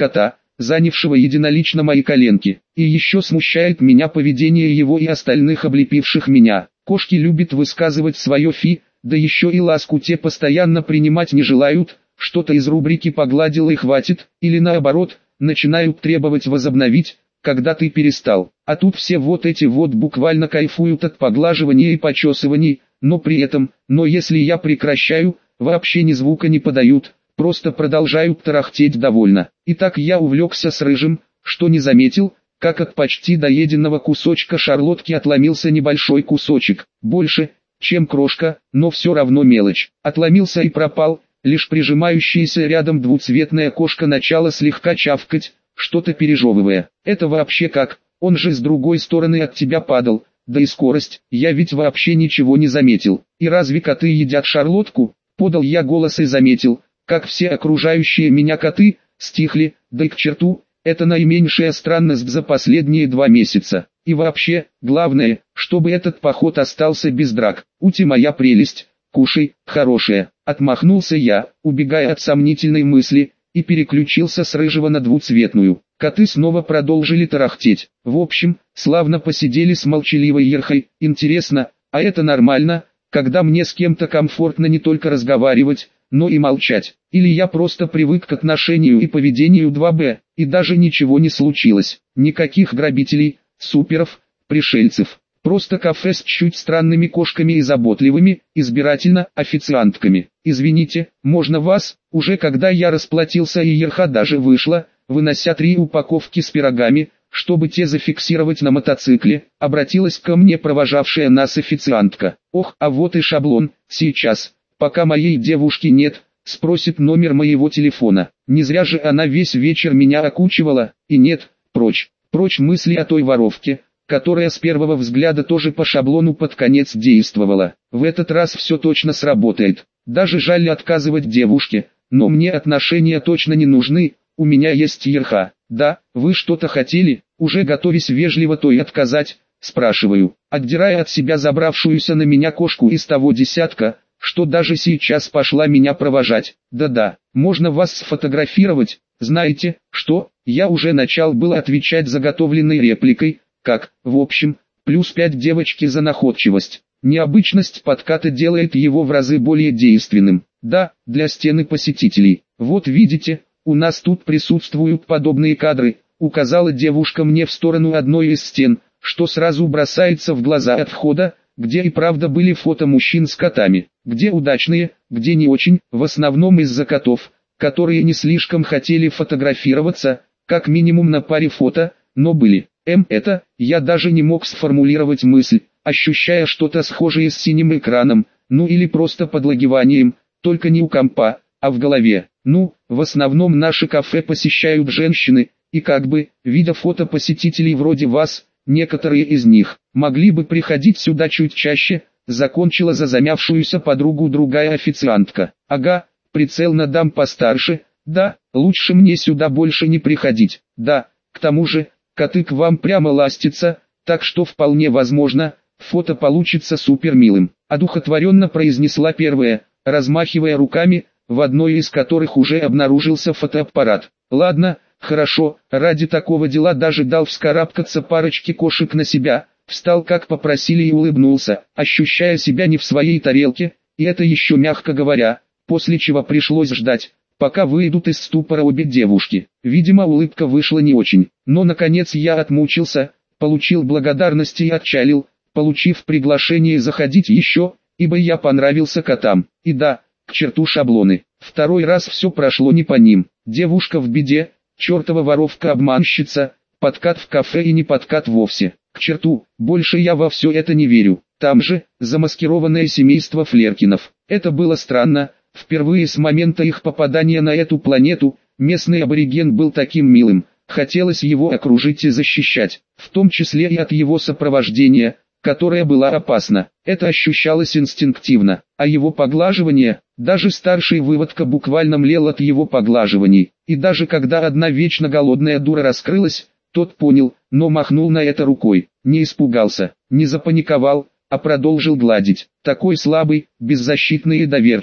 занявшего единолично мои коленки. И еще смущает меня поведение его и остальных облепивших меня. Кошки любят высказывать свое фи, да еще и ласку те постоянно принимать не желают, что-то из рубрики «погладил и хватит», или наоборот, начинают требовать возобновить, когда ты перестал. А тут все вот эти вот буквально кайфуют от поглаживания и почесываний, но при этом, но если я прекращаю, вообще ни звука не подают, просто продолжают тарахтеть довольно. И так я увлекся с рыжим, что не заметил, как от почти доеденного кусочка шарлотки отломился небольшой кусочек, больше, чем крошка, но все равно мелочь. Отломился и пропал, лишь прижимающаяся рядом двуцветная кошка начала слегка чавкать, что-то пережевывая. Это вообще как? Он же с другой стороны от тебя падал, да и скорость, я ведь вообще ничего не заметил. И разве коты едят шарлотку? Подал я голос и заметил, как все окружающие меня коты стихли, да и к черту, это наименьшая странность за последние два месяца. И вообще, главное, чтобы этот поход остался без драк. Ути моя прелесть, кушай, хорошая. Отмахнулся я, убегая от сомнительной мысли, и переключился с рыжего на двуцветную. Коты снова продолжили тарахтеть. В общем, славно посидели с молчаливой Ерхой. Интересно, а это нормально, когда мне с кем-то комфортно не только разговаривать, но и молчать? Или я просто привык к отношению и поведению два бэ, и даже ничего не случилось? Никаких грабителей, суперов, пришельцев. Просто кафе с чуть странными кошками и заботливыми, избирательно, официантками. «Извините, можно вас?» Уже когда я расплатился и Ерха даже вышла, вынося три упаковки с пирогами, чтобы те зафиксировать на мотоцикле, обратилась ко мне провожавшая нас официантка. «Ох, а вот и шаблон, сейчас, пока моей девушки нет, спросит номер моего телефона. Не зря же она весь вечер меня окучивала, и нет, прочь, прочь мысли о той воровке, которая с первого взгляда тоже по шаблону под конец действовала. В этот раз все точно сработает. Даже жаль отказывать девушке, но мне отношения точно не нужны, у меня есть Ерха». «Да, вы что-то хотели?» Уже готовясь вежливо то и отказать, спрашиваю, отдирая от себя забравшуюся на меня кошку из того десятка, что даже сейчас пошла меня провожать. «Да-да, можно вас сфотографировать?» Знаете, что, я уже начал было отвечать заготовленной репликой, как, в общем, плюс пять девочки за находчивость. Необычность подката делает его в разы более действенным. Да, для стены посетителей. Вот видите, у нас тут присутствуют подобные кадры, указала девушка мне в сторону одной из стен, что сразу бросается в глаза от входа, где и правда были фото мужчин с котами. Где удачные, где не очень, в основном из-за котов, которые не слишком хотели фотографироваться, как минимум на паре фото, но были. М это, я даже не мог сформулировать мысль, ощущая что-то схожее с синим экраном, ну или просто подлагиванием, только не у компа, а в голове. Ну, в основном наши кафе посещают женщины, и как бы, видя фото посетителей вроде вас, некоторые из них могли бы приходить сюда чуть чаще, закончила за замявшуюся подругу другая официантка. Ага, прицел на дам постарше, да, лучше мне сюда больше не приходить, да, к тому же, коты к вам прямо ластятся, так что вполне возможно, фото получится супер милым. Одухотворенно произнесла первая, размахивая руками, в одной из которых уже обнаружился фотоаппарат. Ладно, хорошо, ради такого дела даже дал вскарабкаться парочке кошек на себя, встал как попросили и улыбнулся, ощущая себя не в своей тарелке, и это еще мягко говоря, после чего пришлось ждать, пока выйдут из ступора обе девушки. Видимо, улыбка вышла не очень, но наконец я отмучился, получил благодарности и отчалил, получив приглашение заходить еще, ибо я понравился котам. И да, к черту шаблоны. Второй раз все прошло не по ним. Девушка в беде, чертова воровка-обманщица, подкат в кафе и не подкат вовсе. К черту, больше я во все это не верю. Там же, замаскированное семейство Флеркинов. Это было странно. Впервые с момента их попадания на эту планету, местный абориген был таким милым, хотелось его окружить и защищать, в том числе и от его сопровождения, которое было опасно. Это ощущалось инстинктивно, а его поглаживание, даже старший выводка буквально млел от его поглаживаний. И даже когда одна вечно голодная дура раскрылась, тот понял, но махнул на это рукой, не испугался, не запаниковал, а продолжил гладить. Такой слабый, беззащитный и доверчивый.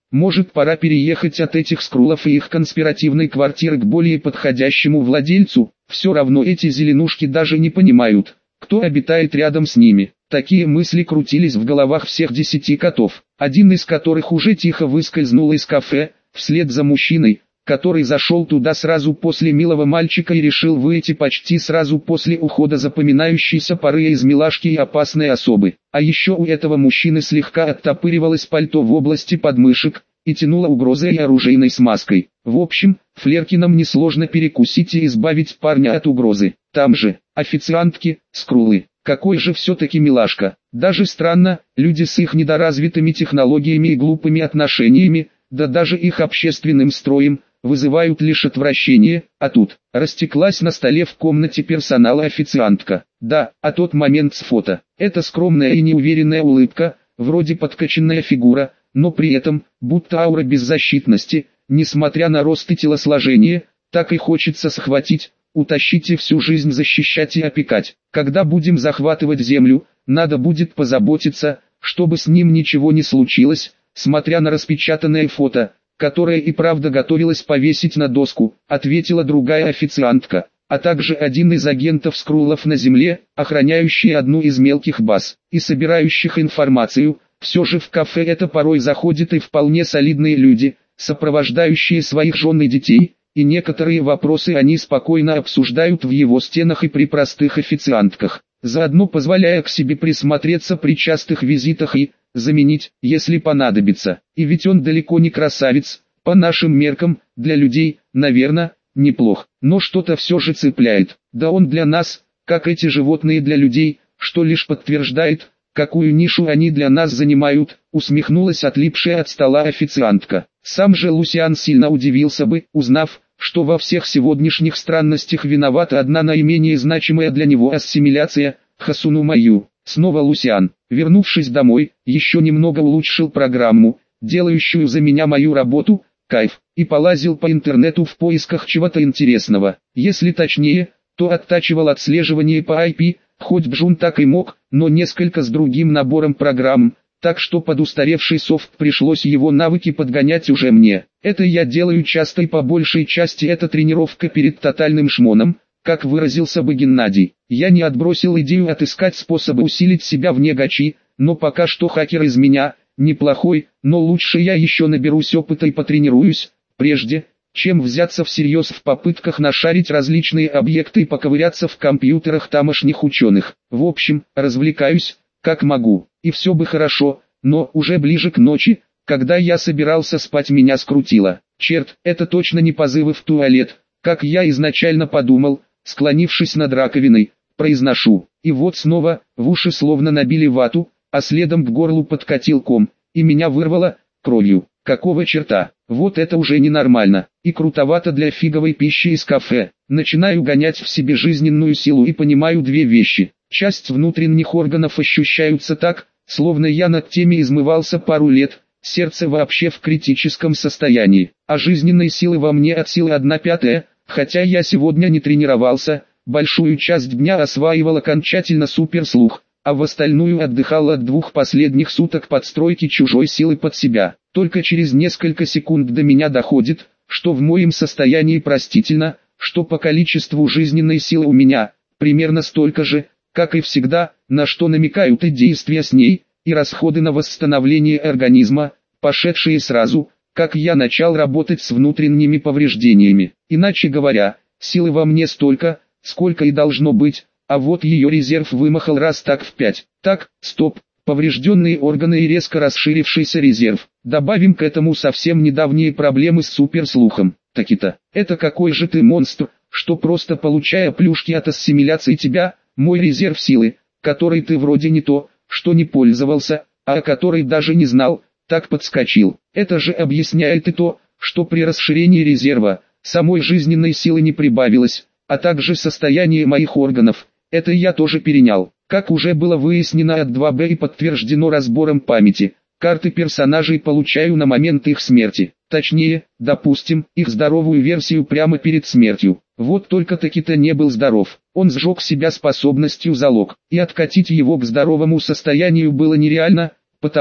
Может, пора переехать от этих скрулов и их конспиративной квартиры к более подходящему владельцу? Все равно эти зеленушки даже не понимают, кто обитает рядом с ними. Такие мысли крутились в головах всех десяти котов, один из которых уже тихо выскользнул из кафе, вслед за мужчиной, который зашел туда сразу после милого мальчика и решил выйти почти сразу после ухода запоминающейся поры из милашки и опасной особы. А еще у этого мужчины слегка оттопыривалось пальто в области подмышек и тянуло угрозой и оружейной смазкой. В общем, Флеркинам несложно перекусить и избавить парня от угрозы. Там же, официантки, скрулы. Какой же все-таки милашка. Даже странно, люди с их недоразвитыми технологиями и глупыми отношениями, да даже их общественным строем, вызывают лишь отвращение, а тут, растеклась на столе в комнате персонала официантка. Да, а тот момент с фото. Это скромная и неуверенная улыбка, вроде подкачанная фигура, но при этом, будто аура беззащитности, несмотря на рост и телосложение, так и хочется схватить, утащить и всю жизнь защищать и опекать. Когда будем захватывать землю, надо будет позаботиться, чтобы с ним ничего не случилось, смотря на распечатанное фото, которое и правда готовилась повесить на доску, ответила другая официантка, а также один из агентов скрулов на земле, охраняющий одну из мелких баз, и собирающих информацию. Все же в кафе это порой заходят и вполне солидные люди, сопровождающие своих жен и детей, и некоторые вопросы они спокойно обсуждают в его стенах и при простых официантках, заодно позволяя к себе присмотреться при частых визитах и заменить, если понадобится. И ведь он далеко не красавец, по нашим меркам, для людей, наверное, неплох, но что-то все же цепляет. Да он для нас, как эти животные для людей, что лишь подтверждает, какую нишу они для нас занимают, усмехнулась отлипшая от стола официантка. Сам же Лусиан сильно удивился бы, узнав, что во всех сегодняшних странностях виновата одна наименее значимая для него ассимиляция, Хасуну Маю. Снова Лусиан, вернувшись домой, еще немного улучшил программу, делающую за меня мою работу, кайф, и полазил по интернету в поисках чего-то интересного. Если точнее, то оттачивал отслеживание по ай пи, хоть Бжун так и мог, но несколько с другим набором программ, так что под устаревший софт пришлось его навыки подгонять уже мне. Это я делаю часто и по большей части это тренировка перед тотальным шмоном, как выразился бы Геннадий. Я не отбросил идею отыскать способы усилить себя вне гачи, но пока что хакер из меня, неплохой, но лучше я еще наберусь опыта и потренируюсь, прежде, чем взяться всерьез в попытках нашарить различные объекты и поковыряться в компьютерах тамошних ученых. В общем, развлекаюсь, как могу, и все бы хорошо, но уже ближе к ночи, когда я собирался спать, меня скрутило. Черт, это точно не позывы в туалет, как я изначально подумал, склонившись над раковиной, произношу. И вот снова, в уши словно набили вату, а следом к горлу подкатил ком, и меня вырвало кровью. Какого черта? Вот это уже ненормально, и крутовато для фиговой пищи из кафе. Начинаю гонять в себе жизненную силу и понимаю две вещи. Часть внутренних органов ощущаются так, словно я над теми измывался пару лет, сердце вообще в критическом состоянии, а жизненной силы во мне от силы одна пятая, хотя я сегодня не тренировался, большую часть дня осваивал окончательно суперслух, а в остальную отдыхал от двух последних суток подстройки чужой силы под себя. Только через несколько секунд до меня доходит, что в моем состоянии простительно, что по количеству жизненной силы у меня, примерно столько же, как и всегда, на что намекают и действия с ней, и расходы на восстановление организма, пошедшие сразу, как я начал работать с внутренними повреждениями. Иначе говоря, силы во мне столько, сколько и должно быть, а вот ее резерв вымахал раз так в пять. Так, стоп, поврежденные органы и резко расширившийся резерв. Добавим к этому совсем недавние проблемы с суперслухом. Таки-то, это какой же ты монстр, что просто получая плюшки от ассимиляции тебя, мой резерв силы, который ты вроде не то, что не пользовался, а о которой даже не знал, так подскочил. Это же объясняет и то, что при расширении резерва, самой жизненной силы не прибавилось, а также состояние моих органов. Это я тоже перенял. Как уже было выяснено от два бэ и подтверждено разбором памяти, карты персонажей получаю на момент их смерти. Точнее, допустим, их здоровую версию прямо перед смертью. Вот только таки-то не был здоров. Он сжег себя способностью залог, и откатить его к здоровому состоянию было нереально, потому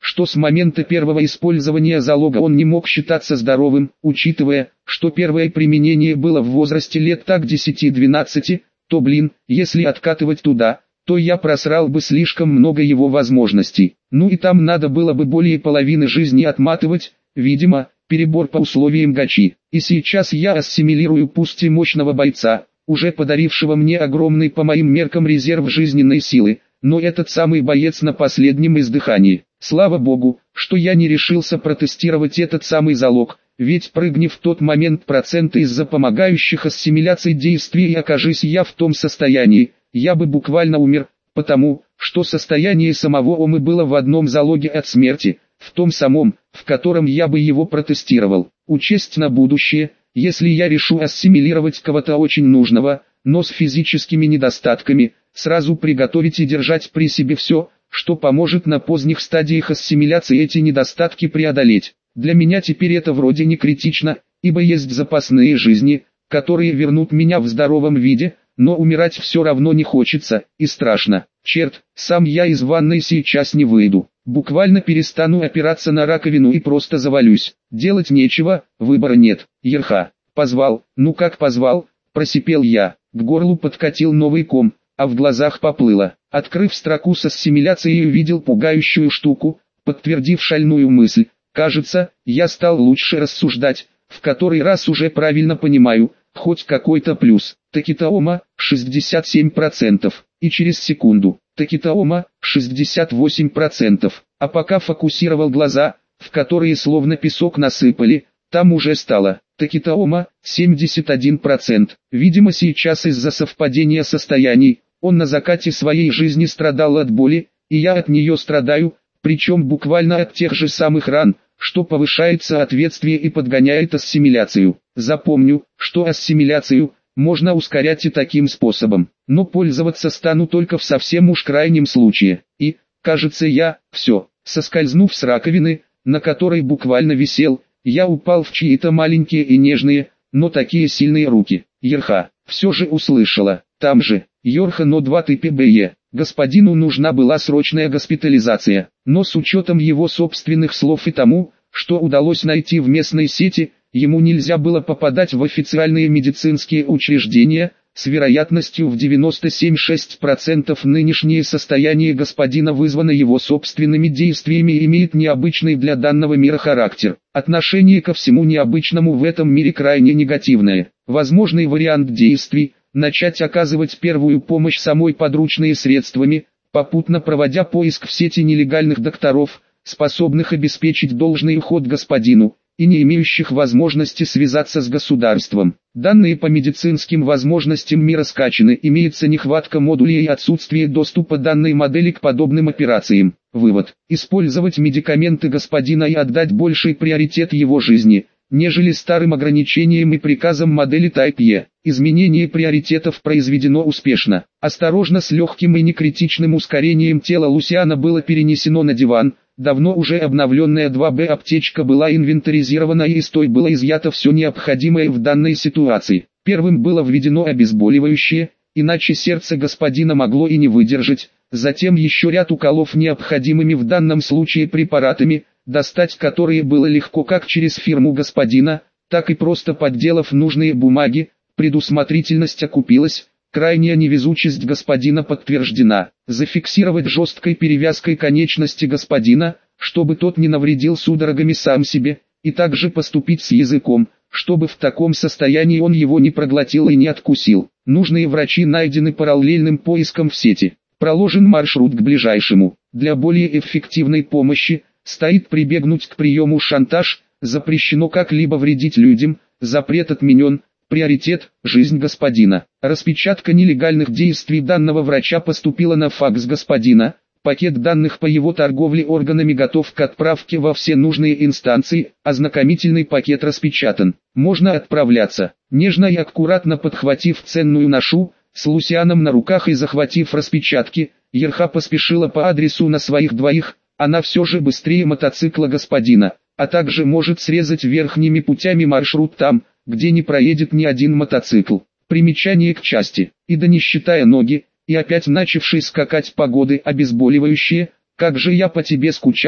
что с момента первого использования залога он не мог считаться здоровым, учитывая, что первое применение было в возрасте лет так десяти-двенадцати, то блин, если откатывать туда, то я просрал бы слишком много его возможностей. Ну и там надо было бы более половины жизни отматывать, видимо, перебор по условиям гачи. И сейчас я ассимилирую пусть и мощного бойца, уже подарившего мне огромный по моим меркам резерв жизненной силы, но этот самый боец на последнем издыхании. Слава богу, что я не решился протестировать этот самый залог, ведь прыгни в тот момент проценты из-за помогающих ассимиляций действий и окажись я в том состоянии, я бы буквально умер, потому, что состояние самого Омы было в одном залоге от смерти, в том самом, в котором я бы его протестировал. Учесть на будущее, если я решу ассимилировать кого-то очень нужного, но с физическими недостатками, сразу приготовить и держать при себе все, что поможет на поздних стадиях ассимиляции эти недостатки преодолеть. Для меня теперь это вроде не критично, ибо есть запасные жизни, которые вернут меня в здоровом виде, но умирать все равно не хочется, и страшно. Черт, сам я из ванной сейчас не выйду. Буквально перестану опираться на раковину и просто завалюсь. Делать нечего, выбора нет. Ерха, позвал, ну как позвал, просипел я. К горлу подкатил новый ком, а в глазах поплыло. Открыв строку с ассимиляцией, увидел пугающую штуку, подтвердив шальную мысль. Кажется, я стал лучше рассуждать, в который раз уже правильно понимаю, хоть какой-то плюс. Такитаома – шестьдесят семь процентов, и через секунду, Такитаома – шестьдесят восемь процентов, а пока фокусировал глаза, в которые словно песок насыпали, там уже стало, Такитаома – семьдесят один процент. Видимо, сейчас из-за совпадения состояний, он на закате своей жизни страдал от боли, и я от нее страдаю, причем буквально от тех же самых ран, что повышает соответствие и подгоняет ассимиляцию. Запомню, что ассимиляцию можно ускорять и таким способом, но пользоваться стану только в совсем уж крайнем случае. И, кажется, я, все, соскользнув с раковины, на которой буквально висел, я упал в чьи-то маленькие и нежные, но такие сильные руки. Ерха, все же услышала, там же, Йорха но два ты пбе. Господину нужна была срочная госпитализация, но с учетом его собственных слов и тому, что удалось найти в местной сети, ему нельзя было попадать в официальные медицинские учреждения. С вероятностью в девяносто семь целых шесть десятых процента нынешнее состояние господина вызвано его собственными действиями и имеет необычный для данного мира характер. Отношение ко всему необычному в этом мире крайне негативное. Возможный вариант действий – начать оказывать первую помощь самой подручные средствами, попутно проводя поиск в сети нелегальных докторов, способных обеспечить должный уход господину, и не имеющих возможности связаться с государством. Данные по медицинским возможностям мира скачаны, имеется нехватка модулей и отсутствие доступа данной модели к подобным операциям. Вывод. Использовать медикаменты господина и отдать больший приоритет его жизни, нежели старым ограничениям и приказам модели Type E. Изменение приоритетов произведено успешно. Осторожно, с легким и некритичным ускорением тело Лусиана было перенесено на диван. Давно уже обновленная два бэ аптечка была инвентаризирована, и из той было изъято все необходимое в данной ситуации. Первым было введено обезболивающее, иначе сердце господина могло и не выдержать. Затем еще ряд уколов необходимыми в данном случае препаратами, достать которые было легко как через фирму господина, так и просто подделав нужные бумаги. Предусмотрительность окупилась. Крайняя невезучесть господина подтверждена. Зафиксировать жесткой перевязкой конечности господина, чтобы тот не навредил судорогами сам себе, и также поступить с языком, чтобы в таком состоянии он его не проглотил и не откусил. Нужные врачи найдены параллельным поиском в сети. Проложен маршрут к ближайшему. Для более эффективной помощи стоит прибегнуть к приему шантаж. Запрещено как-либо вредить людям, запрет отменен. Приоритет – жизнь господина. Распечатка нелегальных действий данного врача поступила на факс господина. Пакет данных по его торговле органами готов к отправке во все нужные инстанции. Ознакомительный пакет распечатан. Можно отправляться. Нежно и аккуратно подхватив ценную ношу, с Лусианом на руках и захватив распечатки, Ерха поспешила по адресу на своих двоих. Она все же быстрее мотоцикла господина, а также может срезать верхними путями маршрут там, где не проедет ни один мотоцикл. Примечание к части. И да не считая ноги, и опять начавшей скакать погоды обезболивающее, как же я по тебе скучал,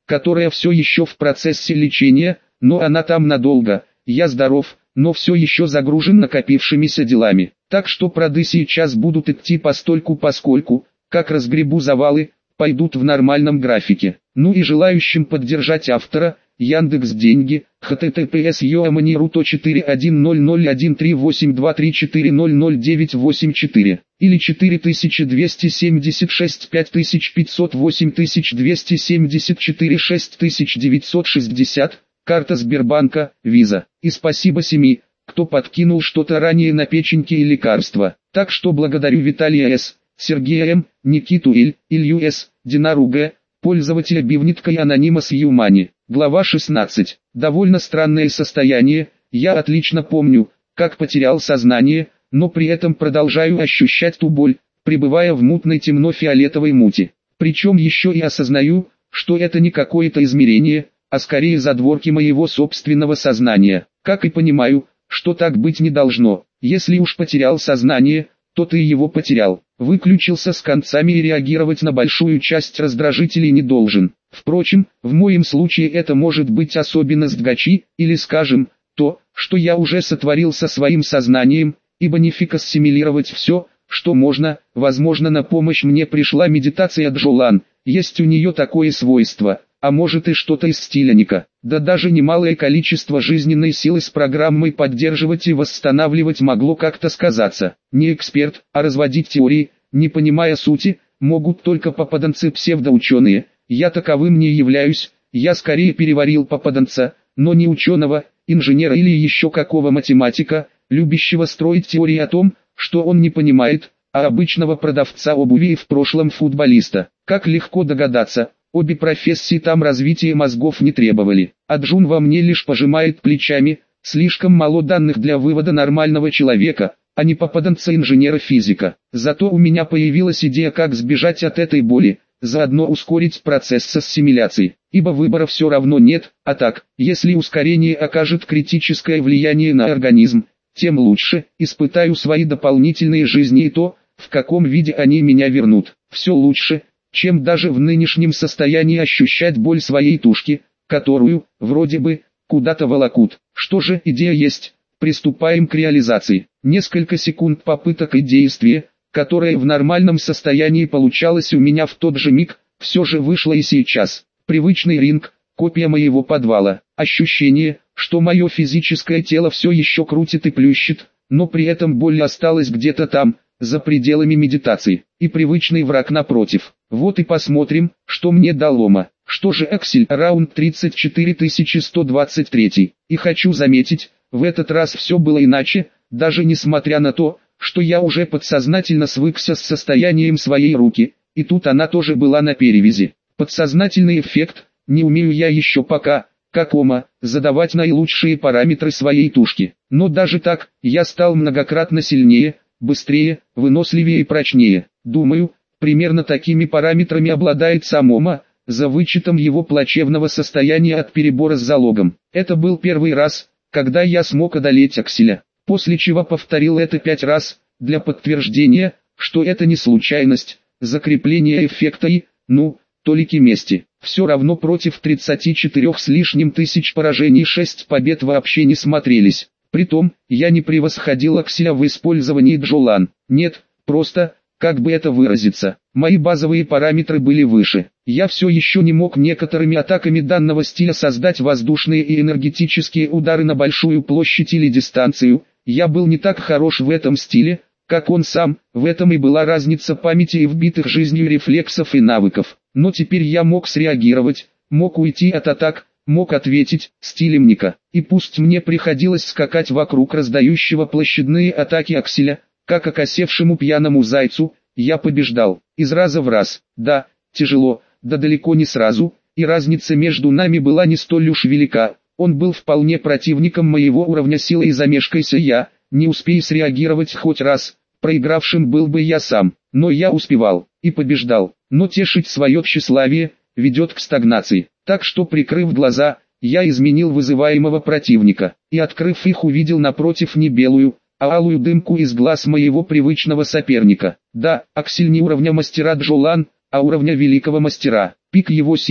которая все еще в процессе лечения, но она там надолго. Я здоров, но все еще загружен накопившимися делами. Так что проды сейчас будут идти постольку-поскольку, как разгребу завалы, пойдут в нормальном графике. Ну и желающим поддержать автора, Яндекс.Деньги, https yoamani.ru четыре один ноль ноль один три восемь два три четыре ноль ноль девять восемь четыре или четыре двести семьдесят шесть пять пятьсот восемь двести семьдесят четыре шесть девятьсот шестьдесят, карта Сбербанка, Виза. И спасибо семи, кто подкинул что-то ранее на печеньки и лекарства. Так что благодарю Виталия С., Сергея М., Никиту Л., Илью С., Динару Г., пользователя Бивнитка и анонима Юмани. Глава шестнадцать. Довольно странное состояние, я отлично помню, как потерял сознание, но при этом продолжаю ощущать ту боль, пребывая в мутной темно-фиолетовой мути. Причем еще и осознаю, что это не какое-то измерение, а скорее задворки моего собственного сознания. Как и понимаю, что так быть не должно. Если уж потерял сознание, то ты его потерял. Выключился с концами и реагировать на большую часть раздражителей не должен. Впрочем, в моем случае это может быть особенность гачи, или скажем, то, что я уже сотворил со своим сознанием, ибо нифиг ассимилировать все, что можно. Возможно, на помощь мне пришла медитация Джолан, есть у нее такое свойство, а может и что-то из стиля Ника. Да даже немалое количество жизненной силы с программой поддерживать и восстанавливать могло как-то сказаться. Не эксперт, а разводить теории, не понимая сути, могут только попаданцы-псевдоученые. Я таковым не являюсь, я скорее переварил попаданца, но не ученого, инженера или еще какого математика, любящего строить теории о том, что он не понимает, а обычного продавца обуви и в прошлом футболиста. Как легко догадаться, обе профессии там развития мозгов не требовали. А Джун во мне лишь пожимает плечами, слишком мало данных для вывода нормального человека, а не попаданца инженера-физика. Зато у меня появилась идея, как сбежать от этой боли, заодно ускорить процесс ассимиляции, ибо выбора все равно нет, а так, если ускорение окажет критическое влияние на организм, тем лучше, испытаю свои дополнительные жизни и то, в каком виде они меня вернут. Все лучше, чем даже в нынешнем состоянии ощущать боль своей тушки, которую, вроде бы, куда-то волокут. Что же, идея есть, приступаем к реализации. Несколько секунд попыток и действия, которое в нормальном состоянии получалось у меня в тот же миг, все же вышло и сейчас. Привычный ринг, копия моего подвала. Ощущение, что мое физическое тело все еще крутит и плющит, но при этом боль осталась где-то там, за пределами медитации. И привычный враг напротив. Вот и посмотрим, что мне дало Ома. Что же Эксель, раунд тридцать четыре тысячи сто двадцать три. И хочу заметить, в этот раз все было иначе, даже несмотря на то, что я уже подсознательно свыкся с состоянием своей руки, и тут она тоже была на перевязи. Подсознательный эффект, не умею я еще пока, как Ома, задавать наилучшие параметры своей тушки. Но даже так, я стал многократно сильнее, быстрее, выносливее и прочнее. Думаю, примерно такими параметрами обладает сам Ома, за вычетом его плачевного состояния от перебора с залогом. Это был первый раз, когда я смог одолеть Акселя. После чего повторил это пять раз, для подтверждения, что это не случайность, закрепление эффекта и, ну, толики мести. Все равно против тридцати четырёх с лишним тысяч поражений шесть побед вообще не смотрелись. Притом, я не превосходил Акселя в использовании Джолан. Нет, просто, как бы это выразиться, мои базовые параметры были выше. Я все еще не мог некоторыми атаками данного стиля создать воздушные и энергетические удары на большую площадь или дистанцию. Я был не так хорош в этом стиле, как он сам, в этом и была разница памяти и вбитых жизнью рефлексов и навыков. Но теперь я мог среагировать, мог уйти от атак, мог ответить, стилем Ника. И пусть мне приходилось скакать вокруг раздающего площадные атаки Акселя, как окосевшему пьяному зайцу, я побеждал, из раза в раз. Да, тяжело, да далеко не сразу, и разница между нами была не столь уж велика. Он был вполне противником моего уровня силы, и замешкайся я, не успей среагировать хоть раз, проигравшим был бы я сам. Но я успевал, и побеждал. Но тешить свое тщеславие ведет к стагнации. Так что, прикрыв глаза, я изменил вызываемого противника, и открыв их, увидел напротив не белую, а алую дымку из глаз моего привычного соперника. Да, Аксель не уровня мастера Джолан, а уровня великого мастера. Пик его силы,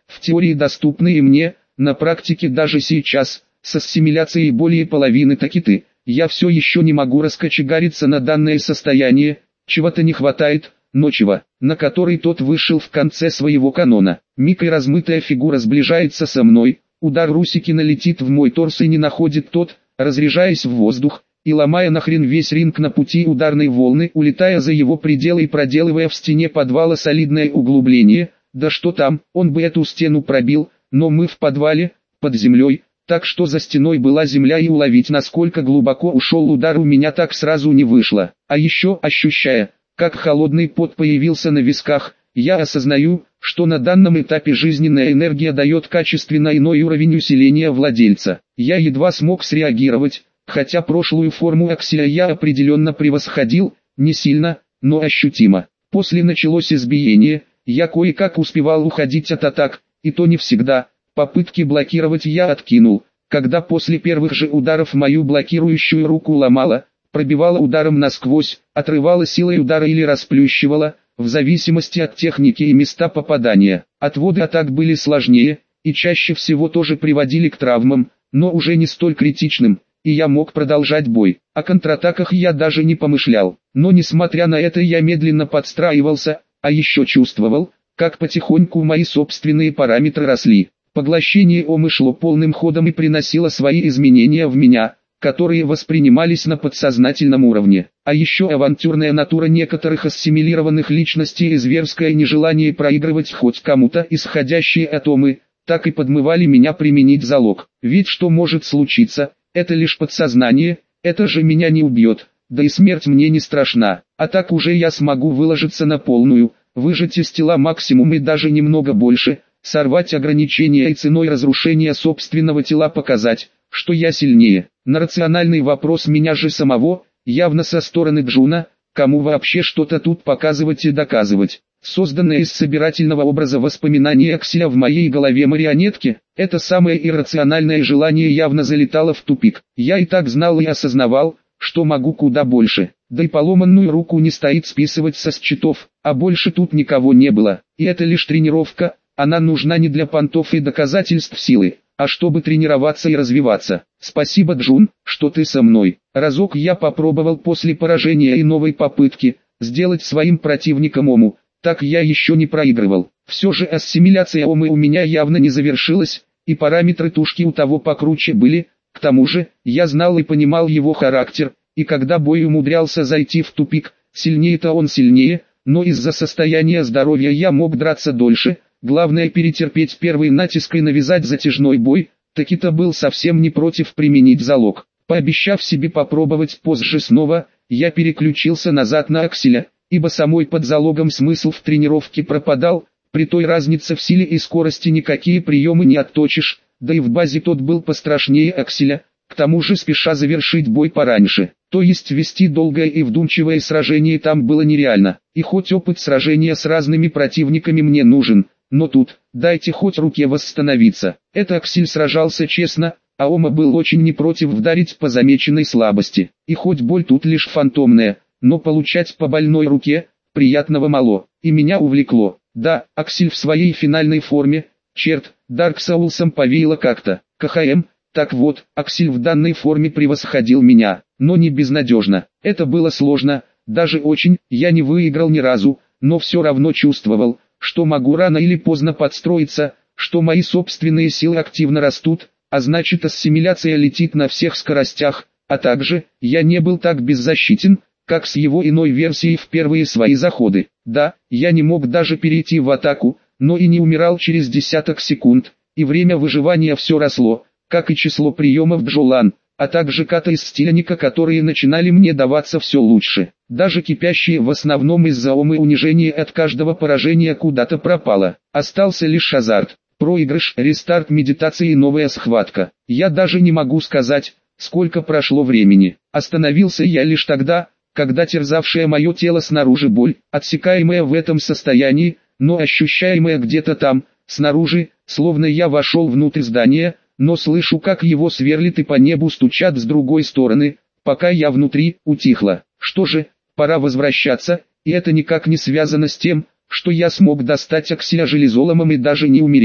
в теории доступные мне, на практике даже сейчас, с ассимиляцией более половины такиты, я все еще не могу раскочегариться на данное состояние, чего-то не хватает, но чего, на который тот вышел в конце своего канона. Миг и размытая фигура сближается со мной, удар Русикина летит в мой торс и не находит тот, разряжаясь в воздух, и ломая нахрен весь ринг на пути ударной волны, улетая за его пределы и проделывая в стене подвала солидное углубление, да что там, он бы эту стену пробил, но мы в подвале, под землей, так что за стеной была земля и уловить насколько глубоко ушел удар у меня так сразу не вышло. А еще ощущая, как холодный пот появился на висках, я осознаю, что на данном этапе жизненная энергия дает качественно иной уровень усиления владельца. Я едва смог среагировать, хотя прошлую форму Акселя я определенно превосходил, не сильно, но ощутимо. После началось избиение, я кое-как успевал уходить от атак, и то не всегда. Попытки блокировать я откинул, когда после первых же ударов мою блокирующую руку ломала, пробивала ударом насквозь, отрывала силой удара или расплющивала, в зависимости от техники и места попадания. Отводы атак были сложнее, и чаще всего тоже приводили к травмам, но уже не столь критичным, и я мог продолжать бой. О контратаках я даже не помышлял, но несмотря на это я медленно подстраивался, а еще чувствовал, как потихоньку мои собственные параметры росли. Поглощение омы шло полным ходом и приносило свои изменения в меня, которые воспринимались на подсознательном уровне. А еще авантюрная натура некоторых ассимилированных личностей и зверское нежелание проигрывать хоть кому-то, исходящие от омы, так и подмывали меня применить залог. Ведь что может случиться, это лишь подсознание, это же меня не убьет, да и смерть мне не страшна. А так уже я смогу выложиться на полную, выжать из тела максимум и даже немного больше, сорвать ограничения и ценой разрушения собственного тела показать, что я сильнее. На рациональный вопрос меня же самого, явно со стороны Джуна, кому вообще что-то тут показывать и доказывать. Созданное из собирательного образа воспоминаний Акселя в моей голове марионетки, это самое иррациональное желание явно залетало в тупик. Я и так знал и осознавал, что могу куда больше. Да и поломанную руку не стоит списывать со счетов, а больше тут никого не было. И это лишь тренировка, она нужна не для понтов и доказательств силы, а чтобы тренироваться и развиваться. Спасибо, Джун, что ты со мной. Разок я попробовал после поражения и новой попытки сделать своим противником Ому, так я еще не проигрывал. Все же ассимиляция Омы у меня явно не завершилась, и параметры тушки у того покруче были. К тому же, я знал и понимал его характер, и когда бой умудрялся зайти в тупик, сильнее-то он сильнее, но из-за состояния здоровья я мог драться дольше. Главное перетерпеть первый натиск и навязать затяжной бой, таки-то был совсем не против применить залог. Пообещав себе попробовать позже снова, я переключился назад на Акселя, ибо самой под залогом смысл в тренировке пропадал, при той разнице в силе и скорости никакие приемы не отточишь, да и в базе тот был пострашнее Акселя, к тому же спеша завершить бой пораньше. То есть вести долгое и вдумчивое сражение там было нереально, и хоть опыт сражения с разными противниками мне нужен, но тут, дайте хоть руке восстановиться. Это Аксель сражался честно, а Ома был очень не против вдарить по замеченной слабости. И хоть боль тут лишь фантомная, но получать по больной руке, приятного мало. И меня увлекло. Да, Аксель в своей финальной форме, черт, Дарк Соулсом повеяло как-то. КХМ, так вот, Аксель в данной форме превосходил меня, но не безнадежно. Это было сложно, даже очень, я не выиграл ни разу, но все равно чувствовал, что могу рано или поздно подстроиться, что мои собственные силы активно растут, а значит ассимиляция летит на всех скоростях, а также, я не был так беззащитен, как с его иной версией в первые свои заходы. Да, я не мог даже перейти в атаку, но и не умирал через десяток секунд, и время выживания все росло, как и число приемов Джолан, а также ката из стильника, которые начинали мне даваться все лучше. Даже кипящие в основном из-за омы унижение от каждого поражения куда-то пропало. Остался лишь азарт, проигрыш, рестарт медитации и новая схватка. Я даже не могу сказать, сколько прошло времени. Остановился я лишь тогда, когда терзавшая мое тело снаружи боль, отсекаемая в этом состоянии, но ощущаемая где-то там, снаружи, словно я вошел внутрь здания, но слышу, как его сверлит и по небу стучат с другой стороны, пока я внутри, утихло. Что же, пора возвращаться, и это никак не связано с тем, что я смог достать Акселя железоломом и даже не умереть.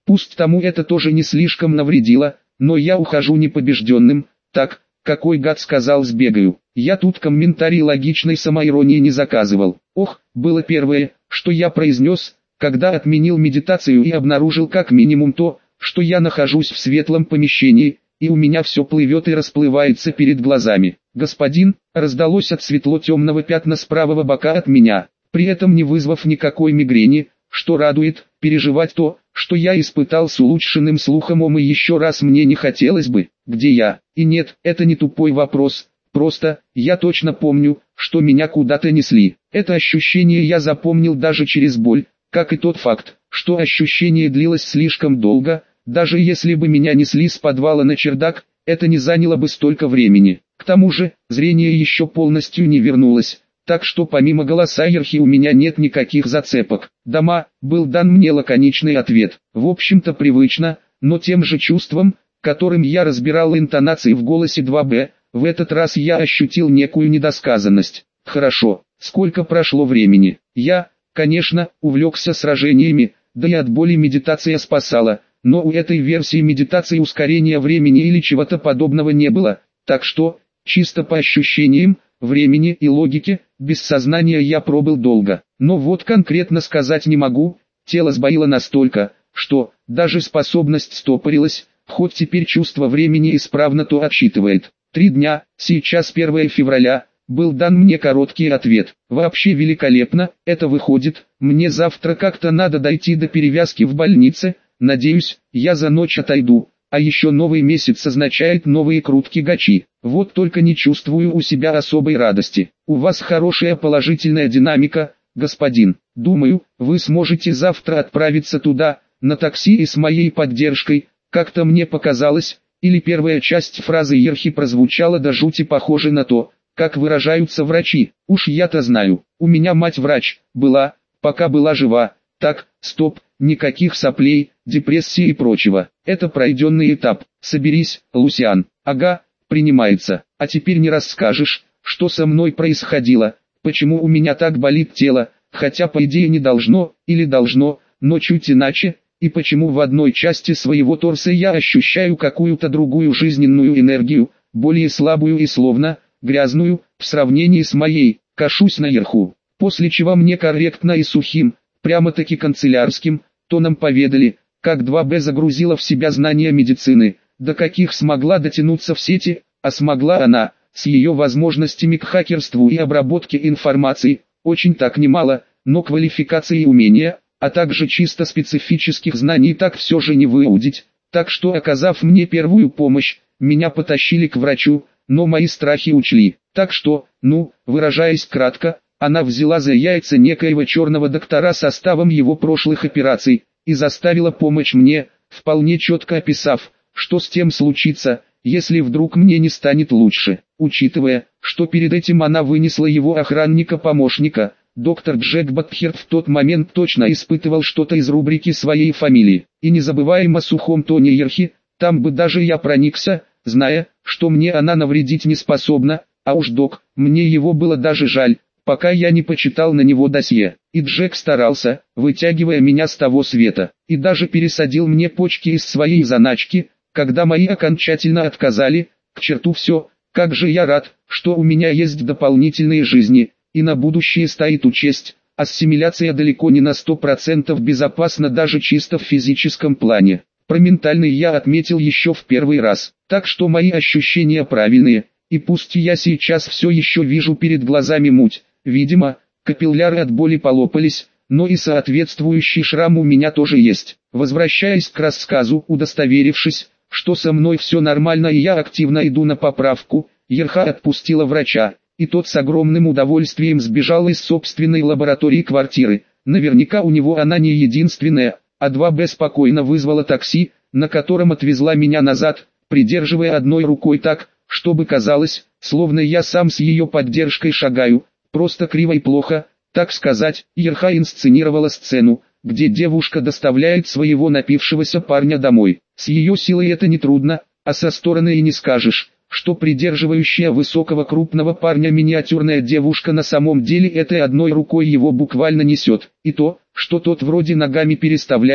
Пусть тому это тоже не слишком навредило, но я ухожу непобежденным. Так, какой гад сказал сбегаю. Я тут комментарий логичной самоиронии не заказывал. Ох, было первое, что я произнес, когда отменил медитацию и обнаружил как минимум то, что я нахожусь в светлом помещении, и у меня все плывет и расплывается перед глазами. «Господин», раздалось от светло-темного пятна с правого бока от меня, при этом не вызвав никакой мигрени, что радует. Переживать то, что я испытал с улучшенным слухом ом и еще раз мне не хотелось бы. Где я? И нет, это не тупой вопрос, просто, я точно помню, что меня куда-то несли. Это ощущение я запомнил даже через боль, как и тот факт, что ощущение длилось слишком долго. Даже если бы меня несли с подвала на чердак, это не заняло бы столько времени. К тому же, зрение еще полностью не вернулось, так что помимо голоса Ерхи у меня нет никаких зацепок. «Дома», был дан мне лаконичный ответ, в общем-то привычно, но тем же чувством, которым я разбирал интонации в голосе два бэ, в этот раз я ощутил некую недосказанность. Хорошо, сколько прошло времени? Я, конечно, увлекся сражениями, да и от боли медитация спасала, но у этой версии медитации ускорения времени или чего-то подобного не было, так что, чисто по ощущениям, времени и логике, без сознания я пробыл долго. Но вот конкретно сказать не могу, тело сбоило настолько, что, даже способность стопорилась, хоть теперь чувство времени исправно то отсчитывает. Три дня, сейчас первое февраля, был дан мне короткий ответ. Вообще великолепно, это выходит, мне завтра как-то надо дойти до перевязки в больнице, надеюсь, я за ночь отойду. А еще новый месяц означает новые крутки гачи. Вот только не чувствую у себя особой радости. У вас хорошая положительная динамика, господин. Думаю, вы сможете завтра отправиться туда, на такси и с моей поддержкой, как-то мне показалось, или первая часть фразы Ерхи прозвучала до жути похоже на то, как выражаются врачи. Уж я-то знаю, у меня мать врач, была, пока была жива. Так, стоп, никаких соплей, депрессии и прочего. Это пройденный этап. Соберись, Лусиан. Ага, принимается. А теперь не расскажешь, что со мной происходило, почему у меня так болит тело, хотя по идее не должно, или должно, но чуть иначе, и почему в одной части своего торса я ощущаю какую-то другую жизненную энергию, более слабую и словно, грязную, в сравнении с моей, кашусь наверху. После чего мне корректно и сухим, прямо-таки канцелярским, тоном поведали, как два бэ загрузила в себя знания медицины, до каких смогла дотянуться в сети, а смогла она, с ее возможностями к хакерству и обработке информации, очень так немало, но квалификации и умения, а также чисто специфических знаний так все же не выудить, так что оказав мне первую помощь, меня потащили к врачу, но мои страхи учли, так что, ну, выражаясь кратко, она взяла за яйца некоего черного доктора составом его прошлых операций, и заставила помочь мне, вполне четко описав, что с тем случится, если вдруг мне не станет лучше. Учитывая, что перед этим она вынесла его охранника-помощника, доктор Джек Батхерт в тот момент точно испытывал что-то из рубрики своей фамилии. И не забываем о сухом тоне Ерхи, там бы даже я проникся, зная, что мне она навредить не способна, а уж док, мне его было даже жаль, пока я не почитал на него досье. И Джек старался, вытягивая меня с того света, и даже пересадил мне почки из своей заначки, когда мои окончательно отказали. К черту все, как же я рад, что у меня есть дополнительные жизни, и на будущее стоит учесть, ассимиляция далеко не на сто процентов безопасна даже чисто в физическом плане. Про ментальный я отметил еще в первый раз, так что мои ощущения правильные, и пусть я сейчас все еще вижу перед глазами муть, видимо, капилляры от боли полопались, но и соответствующий шрам у меня тоже есть. Возвращаясь к рассказу, удостоверившись, что со мной все нормально и я активно иду на поправку, Ерха отпустила врача, и тот с огромным удовольствием сбежал из собственной лаборатории квартиры. Наверняка у него она не единственная, а два бэ спокойно вызвала такси, на котором отвезла меня назад, придерживая одной рукой так, чтобы казалось, словно я сам с ее поддержкой шагаю, просто криво и плохо, так сказать. Ерха инсценировала сцену, где девушка доставляет своего напившегося парня домой. С ее силой это не трудно, а со стороны и не скажешь, что придерживающая высокого крупного парня миниатюрная девушка на самом деле этой одной рукой его буквально несет. И то, что тот вроде ногами переставляет,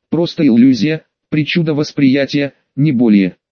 Просто иллюзия, причуда восприятия, не более.